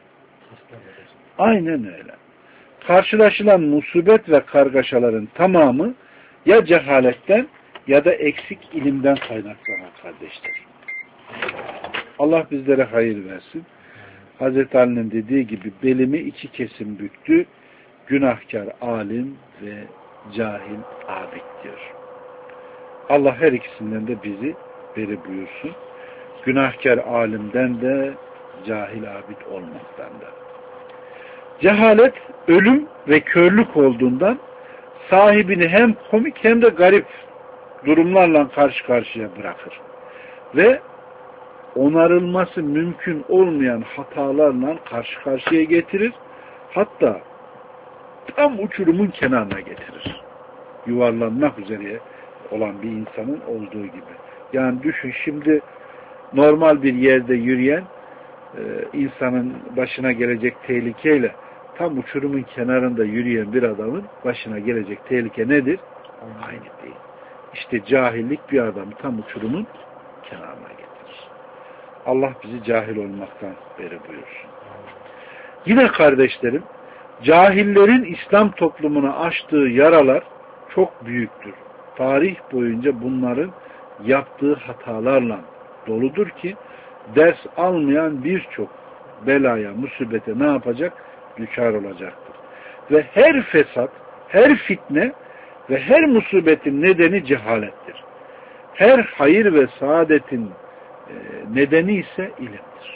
Aynen öyle. Karşılaşılan musibet ve kargaşaların tamamı ya cehaletten ya da eksik ilimden kaynaklanan kardeşler. Allah bizlere hayır versin. Hazreti Ali'nin dediği gibi belimi iki kesim büktü. Günahkar alim ve cahil abid diyor. Allah her ikisinden de bizi beri buyursun. Günahkar alimden de cahil abid olmaktan da. Cehalet ölüm ve körlük olduğundan sahibini hem komik hem de garip durumlarla karşı karşıya bırakır. Ve onarılması mümkün olmayan hatalarla karşı karşıya getirir. Hatta tam uçurumun kenarına getirir. Yuvarlanmak üzere olan bir insanın olduğu gibi. Yani düşün şimdi normal bir yerde yürüyen e, insanın başına gelecek tehlikeyle tam uçurumun kenarında yürüyen bir adamın başına gelecek tehlike nedir? Aynı değil. İşte cahillik bir adamı tam uçurumun kenarına getirir. Allah bizi cahil olmaktan beri buyursun. Yine kardeşlerim, cahillerin İslam toplumuna açtığı yaralar çok büyüktür. Tarih boyunca bunların yaptığı hatalarla doludur ki ders almayan birçok belaya, musibete ne yapacak? Düçar olacaktır. Ve her fesat, her fitne ve her musibetin nedeni cehalettir. Her hayır ve saadetin nedeni ise ilimdir.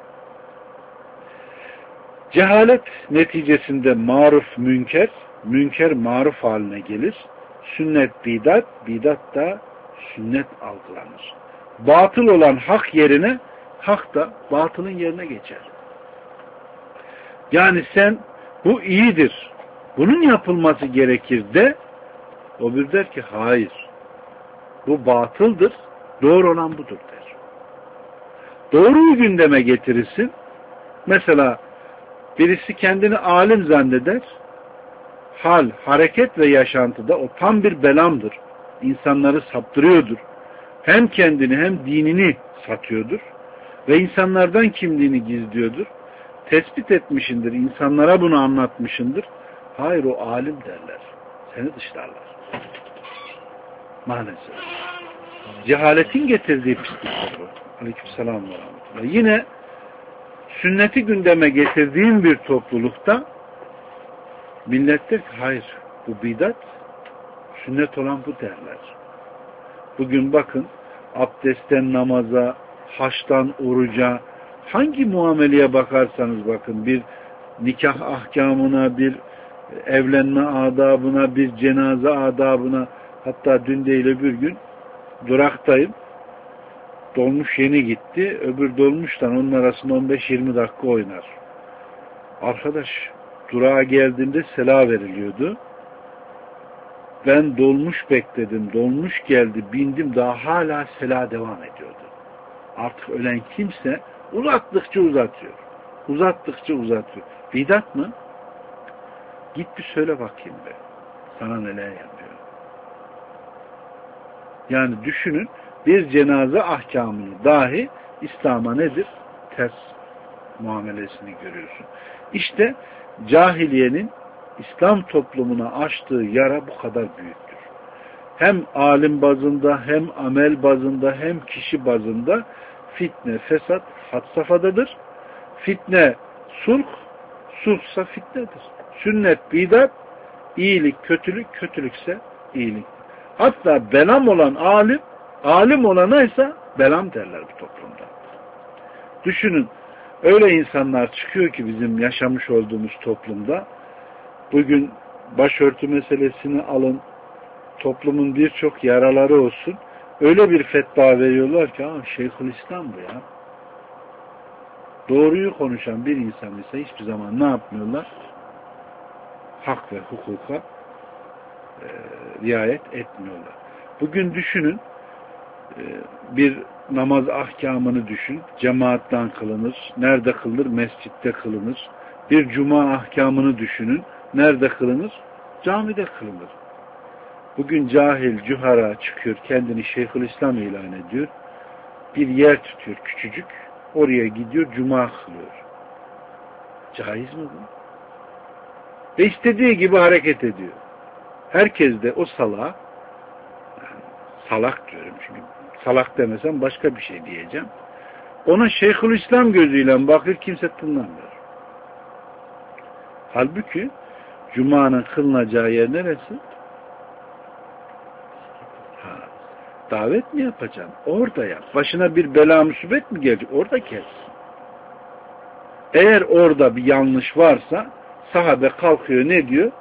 Cehalet neticesinde maruf münker, münker maruf haline gelir. Sünnet bidat, bidat da sünnet algılanır. Batıl olan hak yerine, hak da batılın yerine geçer. Yani sen bu iyidir, bunun yapılması gerekir de, o bir der ki hayır, bu batıldır, doğru olan budur der. Doğruyu gündeme getirirsin. Mesela birisi kendini alim zanneder, hal, hareket ve yaşantıda o tam bir belamdır. İnsanları saptırıyordur. Hem kendini hem dinini satıyordur. Ve insanlardan kimliğini gizliyordur. Tespit etmişindir, insanlara bunu anlatmışındır. Hayır o alim derler. Seni dışlarlar. Maalesef. Cehaletin getirdiği pislikler bu. Aleykümselam ve rahmetullah. Yine sünneti gündeme getirdiğin bir toplulukta millet der ki hayır bu bidat, sünnet olan bu derler. Bugün bakın abdestten namaza, haçtan oruca, hangi muameleye bakarsanız bakın, bir nikah ahkamına, bir evlenme adabına, bir cenaze adabına, hatta dün değil öbür gün duraktayım. Dolmuş yeni gitti. Öbür dolmuştan onun arasında on beş yirmi dakika oynar. Arkadaş, durağa geldiğimde sela veriliyordu. Ben dolmuş bekledim. Dolmuş geldi. Bindim. Daha hala sela devam ediyordu. Artık ölen kimse uzattıkça uzatıyor. Uzattıkça uzatıyor. Bidat mı? Git bir söyle bakayım be. Sana neler yapıyor. Yani düşünün, bir cenaze ahkamını dahi İslam'a nedir? Ters muamelesini görüyorsun. İşte cahiliyenin İslam toplumuna açtığı yara bu kadar büyüktür. Hem alim bazında, hem amel bazında, hem kişi bazında fitne, fesat had safhadadır. Fitne sulh, sulhsa fitnedir. Sünnet, bidat, iyilik, kötülük, kötülükse iyilik. Hatta belam olan alim, alim olana ise belam derler bu toplumda. Düşünün, öyle insanlar çıkıyor ki bizim yaşamış olduğumuz toplumda, bugün başörtü meselesini alın, toplumun birçok yaraları olsun, öyle bir fetva veriyorlar ki, Şeyhülislam bu ya. Doğruyu konuşan bir insan ise hiçbir zaman ne yapmıyorlar? Hak ve hukuka e, riayet etmiyorlar. Bugün düşünün, e, bir namaz ahkamını düşün, cemaatten kılınır, nerede kılınır? Mescitte kılınır. Bir cuma ahkamını düşünün, nerede kılınır? Camide kılınır. Bugün cahil, cühara çıkıyor, kendini Şeyhülislam ilan ediyor. Bir yer tutuyor küçücük, oraya gidiyor, cuma kılıyor. Caiz mi bu? Ve istediği gibi hareket ediyor. Herkes de o salağa, yani salak diyorum çünkü salak demesem başka bir şey diyeceğim. Ona Şeyhülislam gözüyle bakır, kimse tınlamıyor. Halbuki Cuma'nın kılınacağı yer neresi? Ha, davet mi yapacaksın? Orada yap. Başına bir bela musibet mi gelecek? Orada kes. Eğer orada bir yanlış varsa sahabe kalkıyor, ne diyor?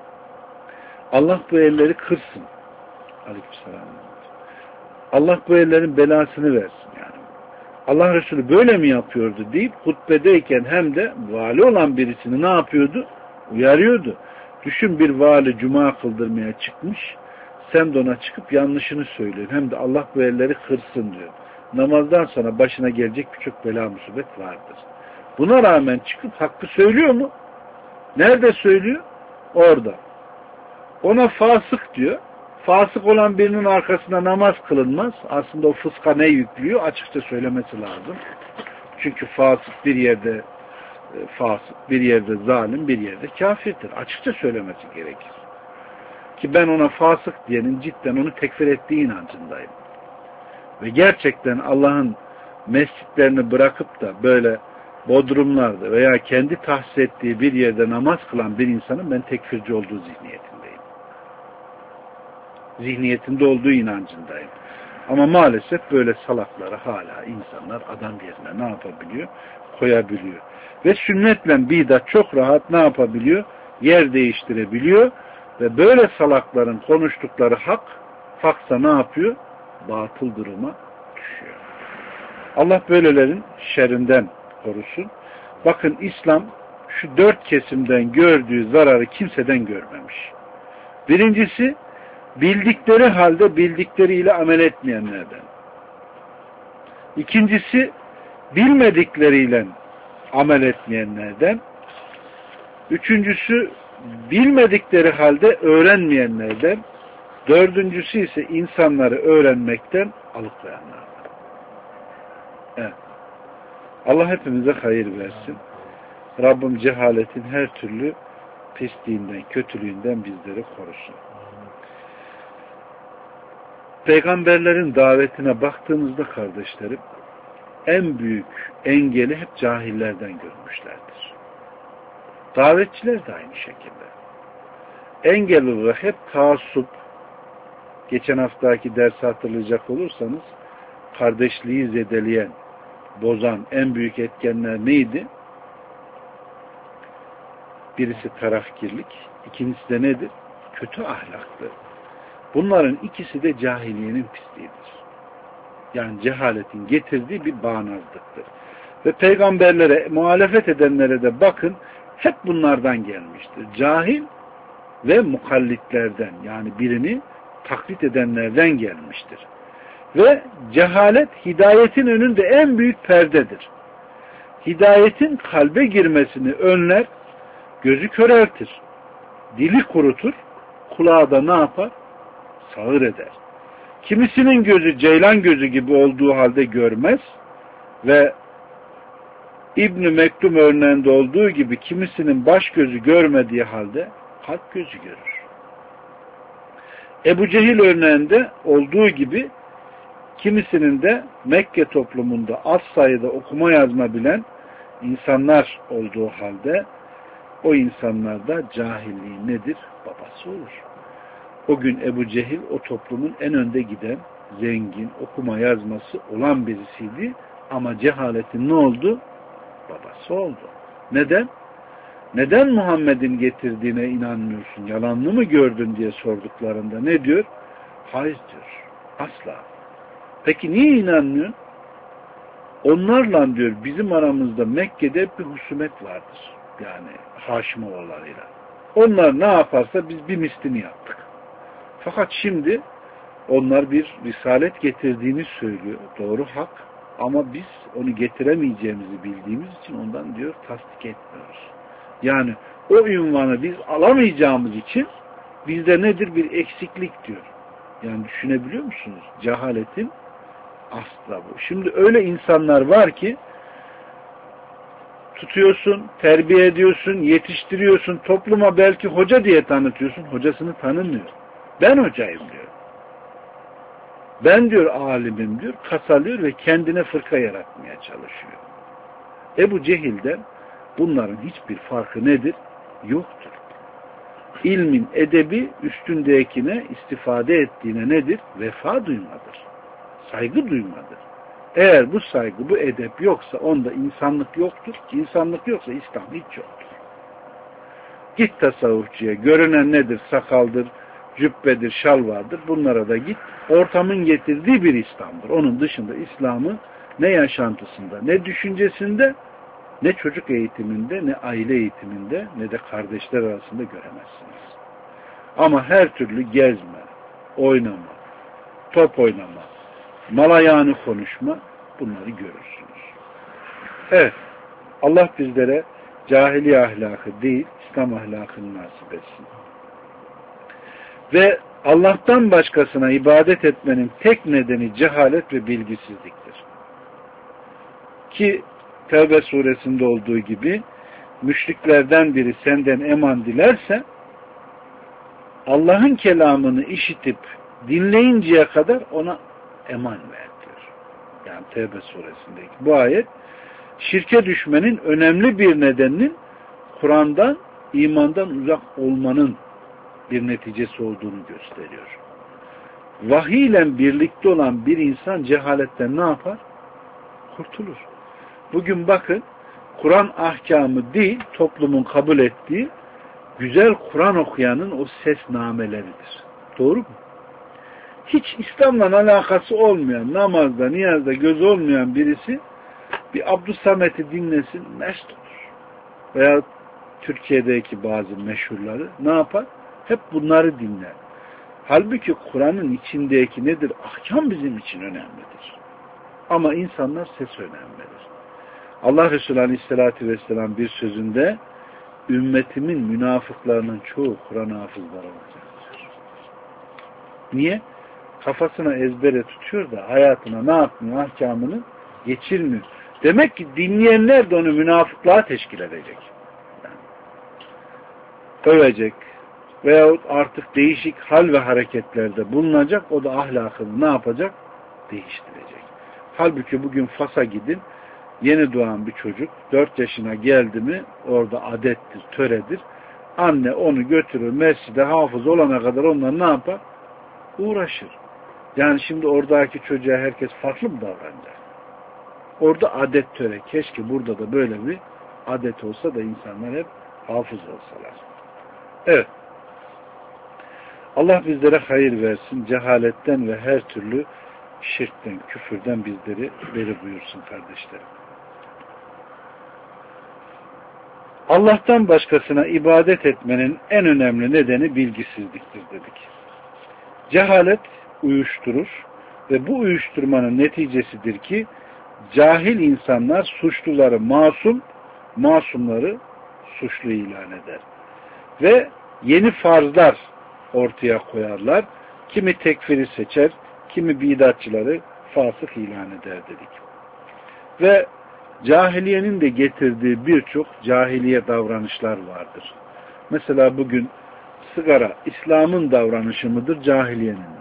Allah bu elleri kırsın. Aleykümselam. Allah bu ellerin belasını versin yani. Allah Resulü böyle mi yapıyordu deyip hutbedeyken hem de vali olan birisini ne yapıyordu? Uyarıyordu. Düşün, bir vali cuma kıldırmaya çıkmış. Sen de ona çıkıp yanlışını söylüyorsun. Hem de Allah bu elleri kırsın diyor. Namazdan sonra başına gelecek birçok bela musibet vardır. Buna rağmen çıkıp hakkı söylüyor mu? Nerede söylüyor? Orada. Ona fasık diyor. Fasık olan birinin arkasında namaz kılınmaz. Aslında o fıska ne yüklüyor? Açıkça söylemesi lazım. Çünkü fasık bir yerde fasık, bir yerde zalim, bir yerde kafirdir. Açıkça söylemesi gerekir. Ki ben ona fasık diyenin cidden onu tekfir ettiği inancındayım. Ve gerçekten Allah'ın mescitlerini bırakıp da böyle bodrumlarda veya kendi tahsis ettiği bir yerde namaz kılan bir insanın ben tekfirci olduğu zihniyetindeyim. Zihniyetinde olduğu inancındayım. Ama maalesef böyle salakları hala insanlar adam yerine ne yapabiliyor? Koyabiliyor. Ve sünnetle bidat çok rahat ne yapabiliyor? Yer değiştirebiliyor. Ve böyle salakların konuştukları hak, haksa ne yapıyor? Batıl duruma düşüyor. Allah böylelerin şerrinden korusun. Bakın, İslam şu dört kesimden gördüğü zararı kimseden görmemiş. Birincisi, bildikleri halde bildikleriyle amel etmeyenlerden. İkincisi, bilmedikleriyle amel etmeyenlerden. Üçüncüsü, bilmedikleri halde öğrenmeyenlerden. Dördüncüsü ise insanları öğrenmekten alıkoyanlardan. Evet. Allah hepimize hayır versin. Rabbim cehaletin her türlü pisliğinden, kötülüğünden bizleri korusun. Peygamberlerin davetine baktığımızda kardeşlerim, en büyük engeli hep cahillerden görmüşlerdir. Davetçiler de aynı şekilde. Engel olarak hep taassup, geçen haftaki dersi hatırlayacak olursanız, kardeşliği zedeleyen, bozan en büyük etkenler neydi? Birisi tarafkirlik, İkincisi de nedir? Kötü ahlaklı. Bunların ikisi de cahiliyenin pisliğidir. Yani cehaletin getirdiği bir bağnazlıktır. Ve peygamberlere, muhalefet edenlere de bakın, hep bunlardan gelmiştir. Cahil ve mukallitlerden, yani birini taklit edenlerden gelmiştir. Ve cehalet hidayetin önünde en büyük perdedir. Hidayetin kalbe girmesini önler, gözü köreltir, dili kurutur, kulağı da ne yapar? Sağır eder. Kimisinin gözü ceylan gözü gibi olduğu halde görmez ve İbn-i Mektum örneğinde olduğu gibi kimisinin baş gözü görmediği halde kalp gözü görür. Ebu Cehil örneğinde olduğu gibi kimisinin de Mekke toplumunda az sayıda okuma yazma bilen insanlar olduğu halde o insanlarda cahilliği nedir? Babası olur. O gün Ebu Cehil o toplumun en önde giden, zengin, okuma yazması olan birisiydi ama cehaletin ne oldu? Babası oldu. Neden? Neden Muhammed'in getirdiğine inanmıyorsun? Yalanlı mı gördün diye sorduklarında ne diyor? Hayır diyor. Asla. Peki niye inanmıyorsun? Onlarla diyor bizim aramızda Mekke'de bir husumet vardır. Yani Haşimoğullarıyla. Onlar ne yaparsa biz bir mislini yaptık. Fakat şimdi onlar bir risalet getirdiğini söylüyor. Doğru, hak. Ama biz onu getiremeyeceğimizi bildiğimiz için ondan diyor tasdik etmiyoruz. Yani o ünvanı biz alamayacağımız için bizde nedir? Bir eksiklik diyor. Yani düşünebiliyor musunuz? Cehaletin asla bu. Şimdi öyle insanlar var ki tutuyorsun, terbiye ediyorsun, yetiştiriyorsun, topluma belki hoca diye tanıtıyorsun, hocasını tanımıyor. Ben hocayım diyor. Ben diyor alimim diyor, kasalıyor ve kendine fırka yaratmaya çalışıyor. Ebu Cehil'den bunların hiçbir farkı nedir? Yoktur. İlmin edebi üstündekine istifade ettiğine nedir? Vefa duymadır. Saygı duymadır. Eğer bu saygı, bu edep yoksa onda insanlık yoktur. İnsanlık yoksa İslam hiç yoktur. Git tasavvufçuya, görünen nedir? Sakaldır, cübbedir, şal vardır. Bunlara da git. Ortamın getirdiği bir İslam'dır. Onun dışında İslam'ı ne yaşantısında, ne düşüncesinde, ne çocuk eğitiminde, ne aile eğitiminde, ne de kardeşler arasında göremezsiniz. Ama her türlü gezme, oynama, top oynama, malayani konuşma, bunları görürsünüz. Evet, Allah bizlere cahiliye ahlakı değil, İslam ahlakını nasip etsin. Ve Allah'tan başkasına ibadet etmenin tek nedeni cehalet ve bilgisizliktir. Ki Tevbe suresinde olduğu gibi müşriklerden biri senden eman dilerse Allah'ın kelamını işitip dinleyinceye kadar ona eman ver diyor. Yani Tevbe suresindeki bu ayet şirke düşmenin önemli bir nedeninin Kur'an'dan, imandan uzak olmanın bir neticesi olduğunu gösteriyor. Vahiy ile birlikte olan bir insan cehaletten ne yapar? Kurtulur. Bugün bakın Kur'an ahkamı değil, toplumun kabul ettiği güzel Kur'an okuyanın o sesnameleridir. Doğru mu? Hiç İslam'la alakası olmayan, namazda, niyazda göz olmayan birisi bir Abdüssamet'i dinlesin, mest olur. Veya Türkiye'deki bazı meşhurları ne yapar? Hep bunları dinler. Halbuki Kur'an'ın içindeki nedir? Ahkam bizim için önemlidir. Ama insanlar ses önemlidir. Allah Resulü Aleyhisselatü Vesselam bir sözünde ümmetimin münafıklarının çoğu Kur'an hafızları olacaktır. Niye? Kafasına ezbere tutuyor da hayatına ne yapmıyor? Ahkamını geçirmiyor. Demek ki dinleyenler de onu münafıklığa teşkil edecek. Yani, övecek veyahut artık değişik hal ve hareketlerde bulunacak. O da ahlakını ne yapacak? Değiştirecek. Halbuki bugün Fas'a gidin, yeni doğan bir çocuk dört yaşına geldi mi orada adettir, töredir. Anne onu götürür mescide, hafız olana kadar onlar ne yapar? Uğraşır. Yani şimdi oradaki çocuğa herkes farklı mı davranacak? Orada adet töre. Keşke burada da böyle bir adet olsa da insanlar hep hafız olsalar. Evet. Allah bizlere hayır versin. Cehaletten ve her türlü şirkten, küfürden bizleri beri buyursun kardeşlerim. Allah'tan başkasına ibadet etmenin en önemli nedeni bilgisizliktir dedik. Cehalet uyuşturur ve bu uyuşturmanın neticesidir ki cahil insanlar suçluları masum, masumları suçlu ilan eder. Ve yeni farzlar ortaya koyarlar. Kimi tekfiri seçer, kimi bidatçıları fasık ilan eder dedik. Ve cahiliyenin de getirdiği birçok cahiliye davranışlar vardır. Mesela bugün sigara İslam'ın davranışı mıdır, cahiliyenin mi?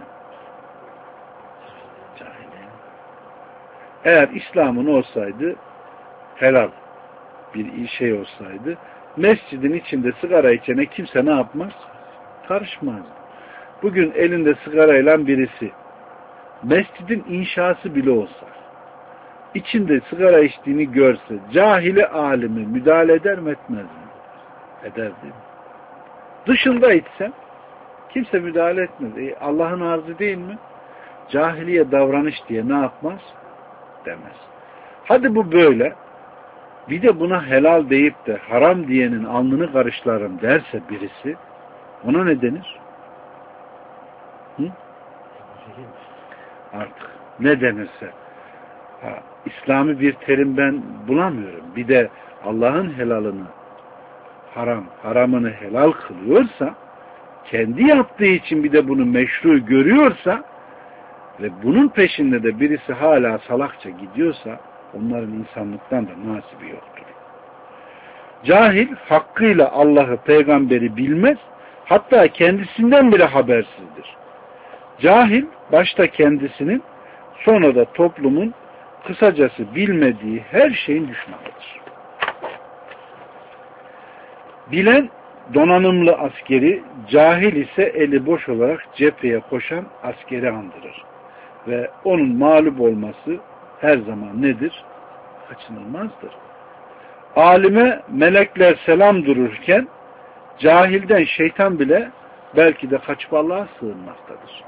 Cahiliye. Eğer İslam'ın olsaydı, helal bir şey olsaydı, mescidin içinde sigara içene kimse ne yapmaz? Karışmaz. Bugün elinde sigarayla birisi, mescidin inşası bile olsa, içinde sigara içtiğini görse, cahili alimi müdahale eder mi etmez mi? Eder değil mi? Dışında içsem, kimse müdahale etmez. E, Allah'ın arzı değil mi? Cahiliye davranış diye ne yapmaz? Demez. Hadi bu böyle. Bir de buna helal deyip de haram diyenin alnını karışlarım derse birisi, ona ne denir? Hı? Artık ne denirse. Ha, İslami bir terim ben bulamıyorum. Bir de Allah'ın helalını haram, haramını helal kılıyorsa, kendi yaptığı için bir de bunu meşru görüyorsa ve bunun peşinde de birisi hala salakça gidiyorsa, onların insanlıktan da nasibi yoktur. Cahil hakkıyla Allah'ı, peygamberi bilmez, hatta kendisinden bile habersizdir. Cahil başta kendisinin, sonra da toplumun, kısacası bilmediği her şeyin düşmanıdır. Bilen donanımlı askeri, cahil ise eli boş olarak cepheye koşan askeri andırır. Ve onun mağlup olması her zaman nedir? Kaçınılmazdır. Alime melekler selam dururken, cahilden şeytan bile belki de kaçıp Allah'a sığınmaktadır.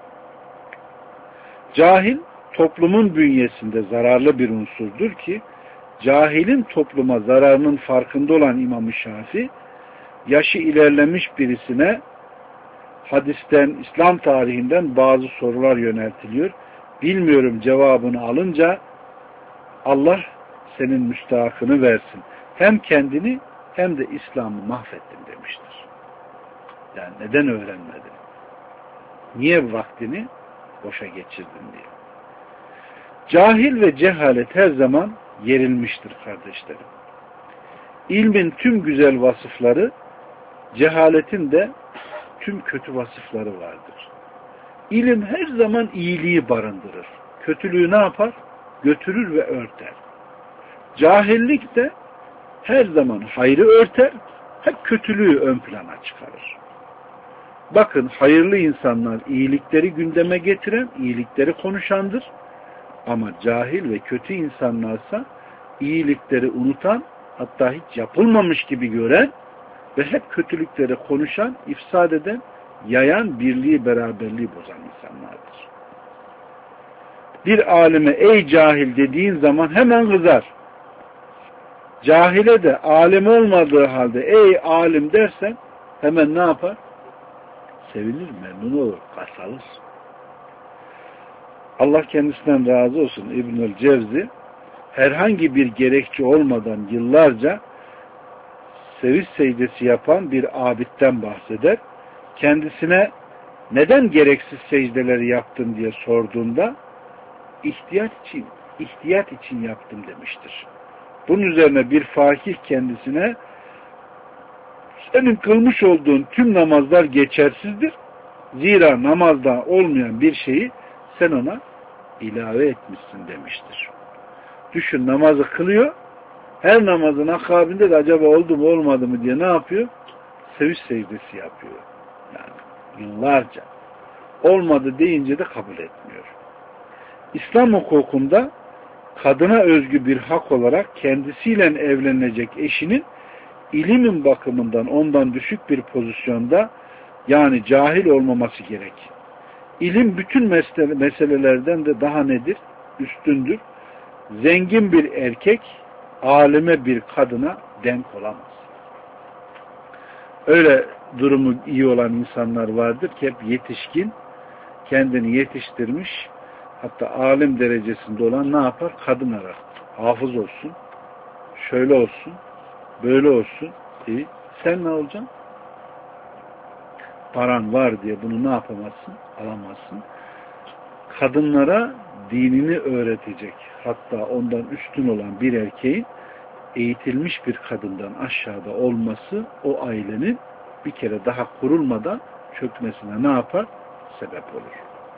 Cahil, toplumun bünyesinde zararlı bir unsurdur ki, cahilin topluma zararının farkında olan İmam-ı Şafii, yaşı ilerlemiş birisine hadisten, İslam tarihinden bazı sorular yöneltiliyor. Bilmiyorum cevabını alınca Allah senin müstahakını versin. Hem kendini hem de İslam'ı mahvettin demiştir. Yani neden öğrenmedin? Niye vaktini boşa geçirdin diye. Cahil ve cehalet her zaman yerilmiştir kardeşlerim. İlmin tüm güzel vasıfları, cehaletin de tüm kötü vasıfları vardır. İlim her zaman iyiliği barındırır. Kötülüğü ne yapar? Götürür ve örter. Cahillik de her zaman hayrı örter, hep kötülüğü ön plana çıkarır. Bakın hayırlı insanlar iyilikleri gündeme getiren, iyilikleri konuşandır. Ama cahil ve kötü insanlarsa iyilikleri unutan, hatta hiç yapılmamış gibi gören ve hep kötülükleri konuşan, ifsad eden, yayan, birliği, beraberliği bozan insanlardır. Bir alime ey cahil dediğin zaman hemen kızar. Cahile de alim olmadığı halde ey alim dersen hemen ne yapar? Sevinir, memnun olur, kasalır. Allah kendisinden razı olsun. İbnül Cevzi herhangi bir gerekçe olmadan yıllarca seviş secdesi yapan bir abidden bahseder. Kendisine neden gereksiz secdeleri yaptın diye sorduğunda ihtiyat için, ihtiyat için yaptım demiştir. Bunun üzerine bir fakih kendisine senin kılmış olduğun tüm namazlar geçersizdir. Zira namazda olmayan bir şeyi sen ona ilave etmişsin demiştir. Düşün, namazı kılıyor. Her namazın akabinde de acaba oldu mu olmadı mı diye ne yapıyor? Seviş secdesi yapıyor. Yani yıllarca. Olmadı deyince de kabul etmiyor. İslam hukukunda kadına özgü bir hak olarak kendisiyle evlenecek eşinin ilimin bakımından ondan düşük bir pozisyonda Yani cahil olmaması gerek. İlim bütün mesele, meselelerden de daha nedir? Üstündür. Zengin bir erkek alime bir kadına denk olamaz. Öyle durumu iyi olan insanlar vardır ki hep yetişkin, kendini yetiştirmiş, hatta alim derecesinde olan ne yapar? Kadın arar. Hafız olsun, şöyle olsun, böyle olsun. E, sen ne olacaksın? Paran var diye bunu ne yapamazsın? Alamazsın. Kadınlara dinini öğretecek, hatta ondan üstün olan bir erkeğin eğitilmiş bir kadından aşağıda olması o ailenin bir kere daha kurulmadan çökmesine ne yapar? Sebep olur.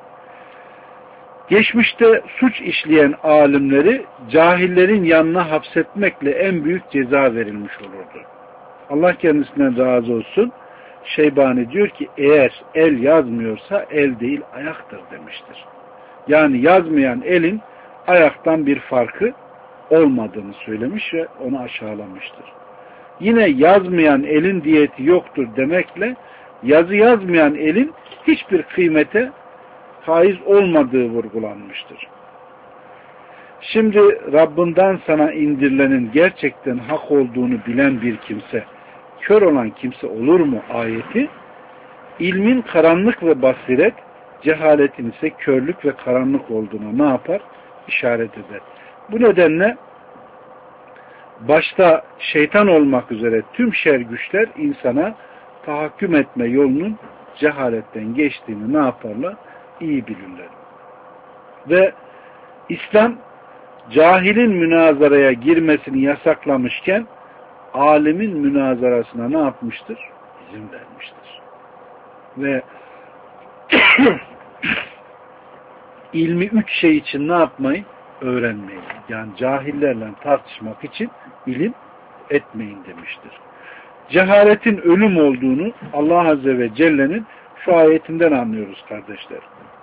Geçmişte suç işleyen alimleri cahillerin yanına hapsetmekle en büyük ceza verilmiş olurdu. Allah kendisinden razı olsun. Şeybani diyor ki eğer el yazmıyorsa el değil ayaktır demiştir. Yani yazmayan elin ayaktan bir farkı olmadığını söylemiş ve onu aşağılamıştır. Yine yazmayan elin diyeti yoktur demekle yazı yazmayan elin hiçbir kıymete haiz olmadığı vurgulanmıştır. Şimdi Rabbinden sana indirilenin gerçekten hak olduğunu bilen bir kimse, kör olan kimse olur mu ayeti, ilmin karanlık ve basiret, cehaletin ise körlük ve karanlık olduğuna ne yapar? İşaret eder. Bu nedenle başta şeytan olmak üzere tüm şer güçler insana tahakküm etme yolunun cehaletten geçtiğini ne yaparlar? İyi bilirler. Ve İslam cahilin münazaraya girmesini yasaklamışken alimin münazarasına ne yapmıştır? İzin vermiştir. Ve ilmi üç şey için ne yapmayın? Öğrenmeyin. Yani cahillerle tartışmak için ilim etmeyin demiştir. Cehaletin ölüm olduğunu Allah Azze ve Celle'nin şu ayetinden anlıyoruz kardeşler.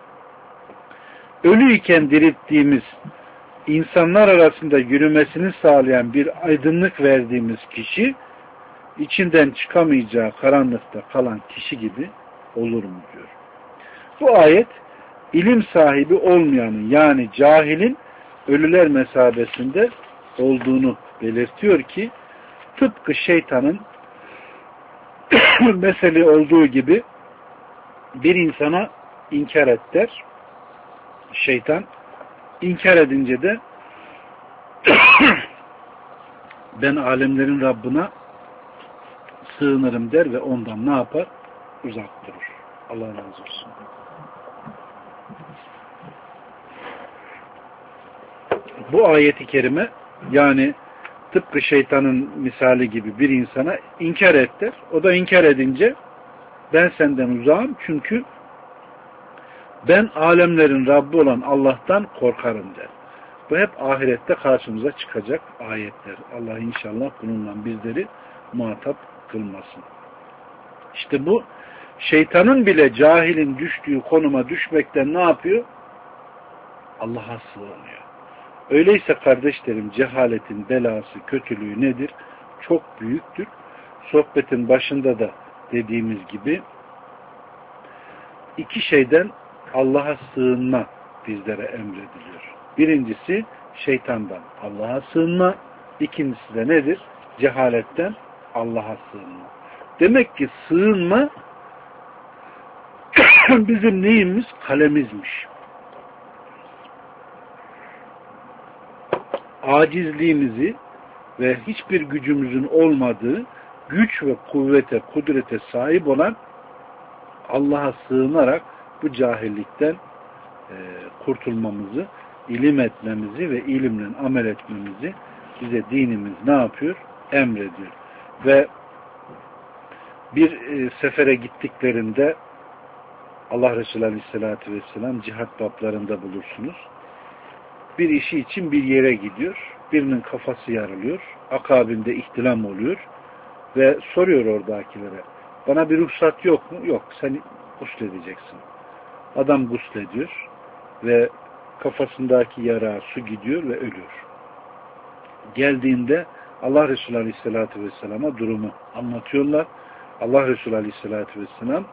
Ölü iken dirilttiğimiz, insanlar arasında yürümesini sağlayan bir aydınlık verdiğimiz kişi, içinden çıkamayacağı karanlıkta kalan kişi gibi olur mu diyor. Bu ayet, ilim sahibi olmayanın yani cahilin ölüler mesabesinde olduğunu belirtiyor ki, tıpkı şeytanın mesele olduğu gibi bir insana inkar et der. Şeytan inkar edince de ben alemlerin Rabbına sığınırım der ve ondan ne yapar? Uzak durur. Allah razı olsun. Bu ayeti kerime yani tıpkı şeytanın misali gibi bir insana inkar et der. O da inkar edince ben senden uzağım çünkü ben alemlerin Rabbi olan Allah'tan korkarım der. Bu hep ahirette karşımıza çıkacak ayetler. Allah inşallah bununla bizleri muhatap kılmasın. İşte bu şeytanın bile cahilin düştüğü konuma düşmekten ne yapıyor? Allah'a sığınıyor. Öyleyse kardeşlerim cehaletin belası, kötülüğü nedir? Çok büyüktür. Sohbetin başında da dediğimiz gibi iki şeyden Allah'a sığınma bizlere emrediliyor. Birincisi şeytandan Allah'a sığınma, ikincisi de nedir? Cehaletten Allah'a sığınma. Demek ki sığınma bizim neyimiz? Kalemizmiş. Acizliğimizi ve hiçbir gücümüzün olmadığı güç ve kuvvete, kudrete sahip olan Allah'a sığınarak bu cahillikten e, kurtulmamızı, ilim etmemizi ve ilimle amel etmemizi bize dinimiz ne yapıyor? Emrediyor. Ve bir e, sefere gittiklerinde Allah Resulü Aleyhisselatü Vesselam cihat bablarında bulursunuz. Bir işi için bir yere gidiyor. Birinin kafası yarılıyor. Akabinde ihtilam oluyor. Ve soruyor oradakilere. Bana bir ruhsat yok mu? Yok. Sen gusledeceksin. Adam guslediyor. Ve kafasındaki yara su gidiyor ve ölüyor. Geldiğinde Allah Resulü Aleyhisselatü Vesselam'a durumu anlatıyorlar. Allah Resulü Aleyhisselatü Vesselam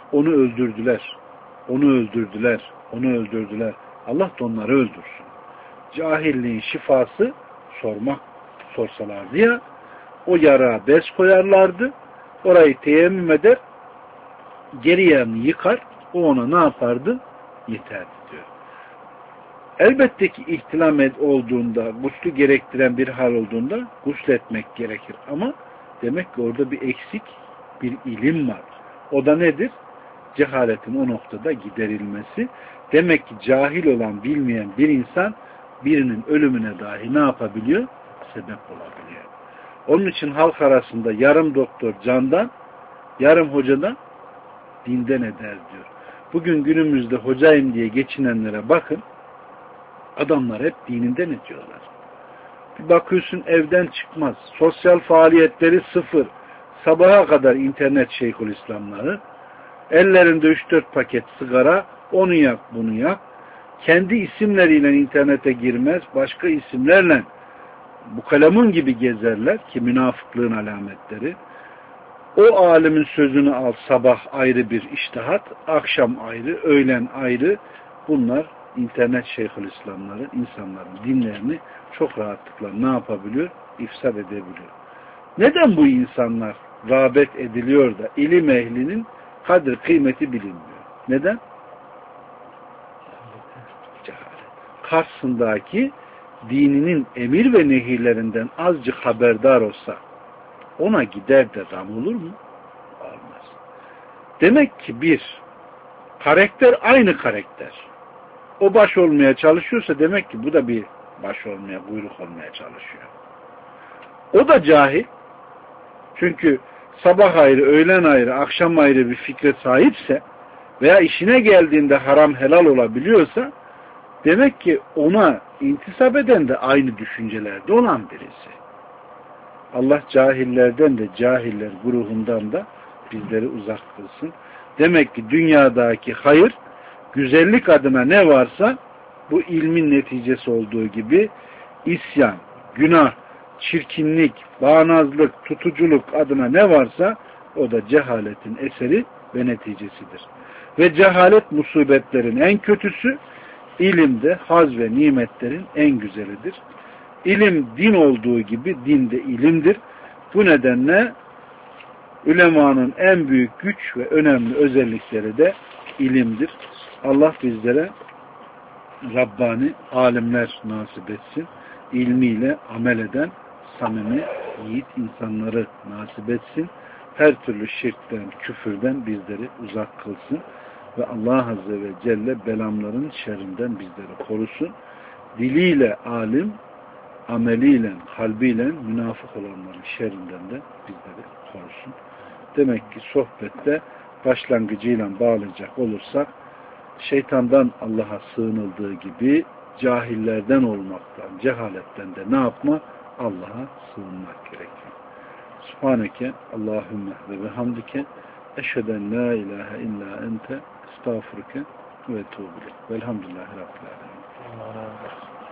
Onu öldürdüler. Onu öldürdüler. Onu öldürdüler. Allah da onları öldürsün. Cahilliğin şifası sormak, sorsalardı ya, o yara bez koyarlardı, orayı teyemmüm eder, geri yanını yıkar, o ona ne yapardı? Yeterdi diyor. Elbette ki ihtilam olduğunda, guslü gerektiren bir hal olduğunda gusletmek gerekir. Ama demek ki orada bir eksik, bir ilim var. O da nedir? Cehaletin o noktada giderilmesi. Demek ki cahil olan, bilmeyen bir insan birinin ölümüne dahi ne yapabiliyor? Sebep olabiliyor. Onun için halk arasında yarım doktor candan, yarım hocadan dinden eder diyor. Bugün günümüzde hocayım diye geçinenlere bakın, adamlar hep dininden ediyorlar. Bir bakıyorsun evden çıkmaz. Sosyal faaliyetleri sıfır. Sabaha kadar internet şeyhülislamları. Ellerinde üç dört paket sigara. Onu yak, bunu yak. Kendi isimleriyle internete girmez. Başka isimlerle bu kalemun gibi gezerler ki münafıklığın alametleri. O alimin sözünü al, sabah ayrı bir iştihat, akşam ayrı, öğlen ayrı. Bunlar internet şeyhülislamları insanların dinlerini çok rahatlıkla ne yapabiliyor? İfsad edebiliyor. Neden bu insanlar rağbet ediliyor da ilim ehlinin kadir kıymeti bilinmiyor? Neden? Cehalet. Karşısındaki dininin emir ve nehirlerinden azıcık haberdar olsa ona gider de ram olur mu? Olmaz. Demek ki bir, karakter aynı karakter. O baş olmaya çalışıyorsa demek ki bu da bir baş olmaya, buyruk olmaya çalışıyor. O da cahil. Çünkü sabah ayrı, öğlen ayrı, akşam ayrı bir fikre sahipse veya işine geldiğinde haram helal olabiliyorsa demek ki ona intisap eden de aynı düşüncelerde olan birisi. Allah cahillerden de cahiller grubundan da bizleri uzak kılsın. Demek ki dünyadaki hayır, güzellik adına ne varsa bu ilmin neticesi olduğu gibi isyan, günah, çirkinlik, bağnazlık, tutuculuk adına ne varsa o da cehaletin eseri ve neticesidir. Ve cehalet musibetlerin en kötüsü, ilimde haz ve nimetlerin en güzelidir. İlim din olduğu gibi din de ilimdir. Bu nedenle ulemanın en büyük güç ve önemli özellikleri de ilimdir. Allah bizlere Rabbani alimler nasip etsin. İlmiyle amel eden samimi, yiğit insanları nasip etsin. Her türlü şirkten, küfürden bizleri uzak kılsın. Ve Allah Azze ve Celle belamların şerrinden bizleri korusun. Diliyle alim, ameliyle, kalbiyle münafık olanların şerrinden de bizleri korusun. Demek ki sohbette başlangıcıyla bağlayacak olursak şeytandan Allah'a sığınıldığı gibi cahillerden olmaktan, cehaletten de ne yapma? Allah'a sığınmak gerekiyor. Subhaneke Allahümme ve bihamdike eşheden la ilahe illa ente estağfurke ve tuğbilek. Velhamdülillahi Rabbil alemin.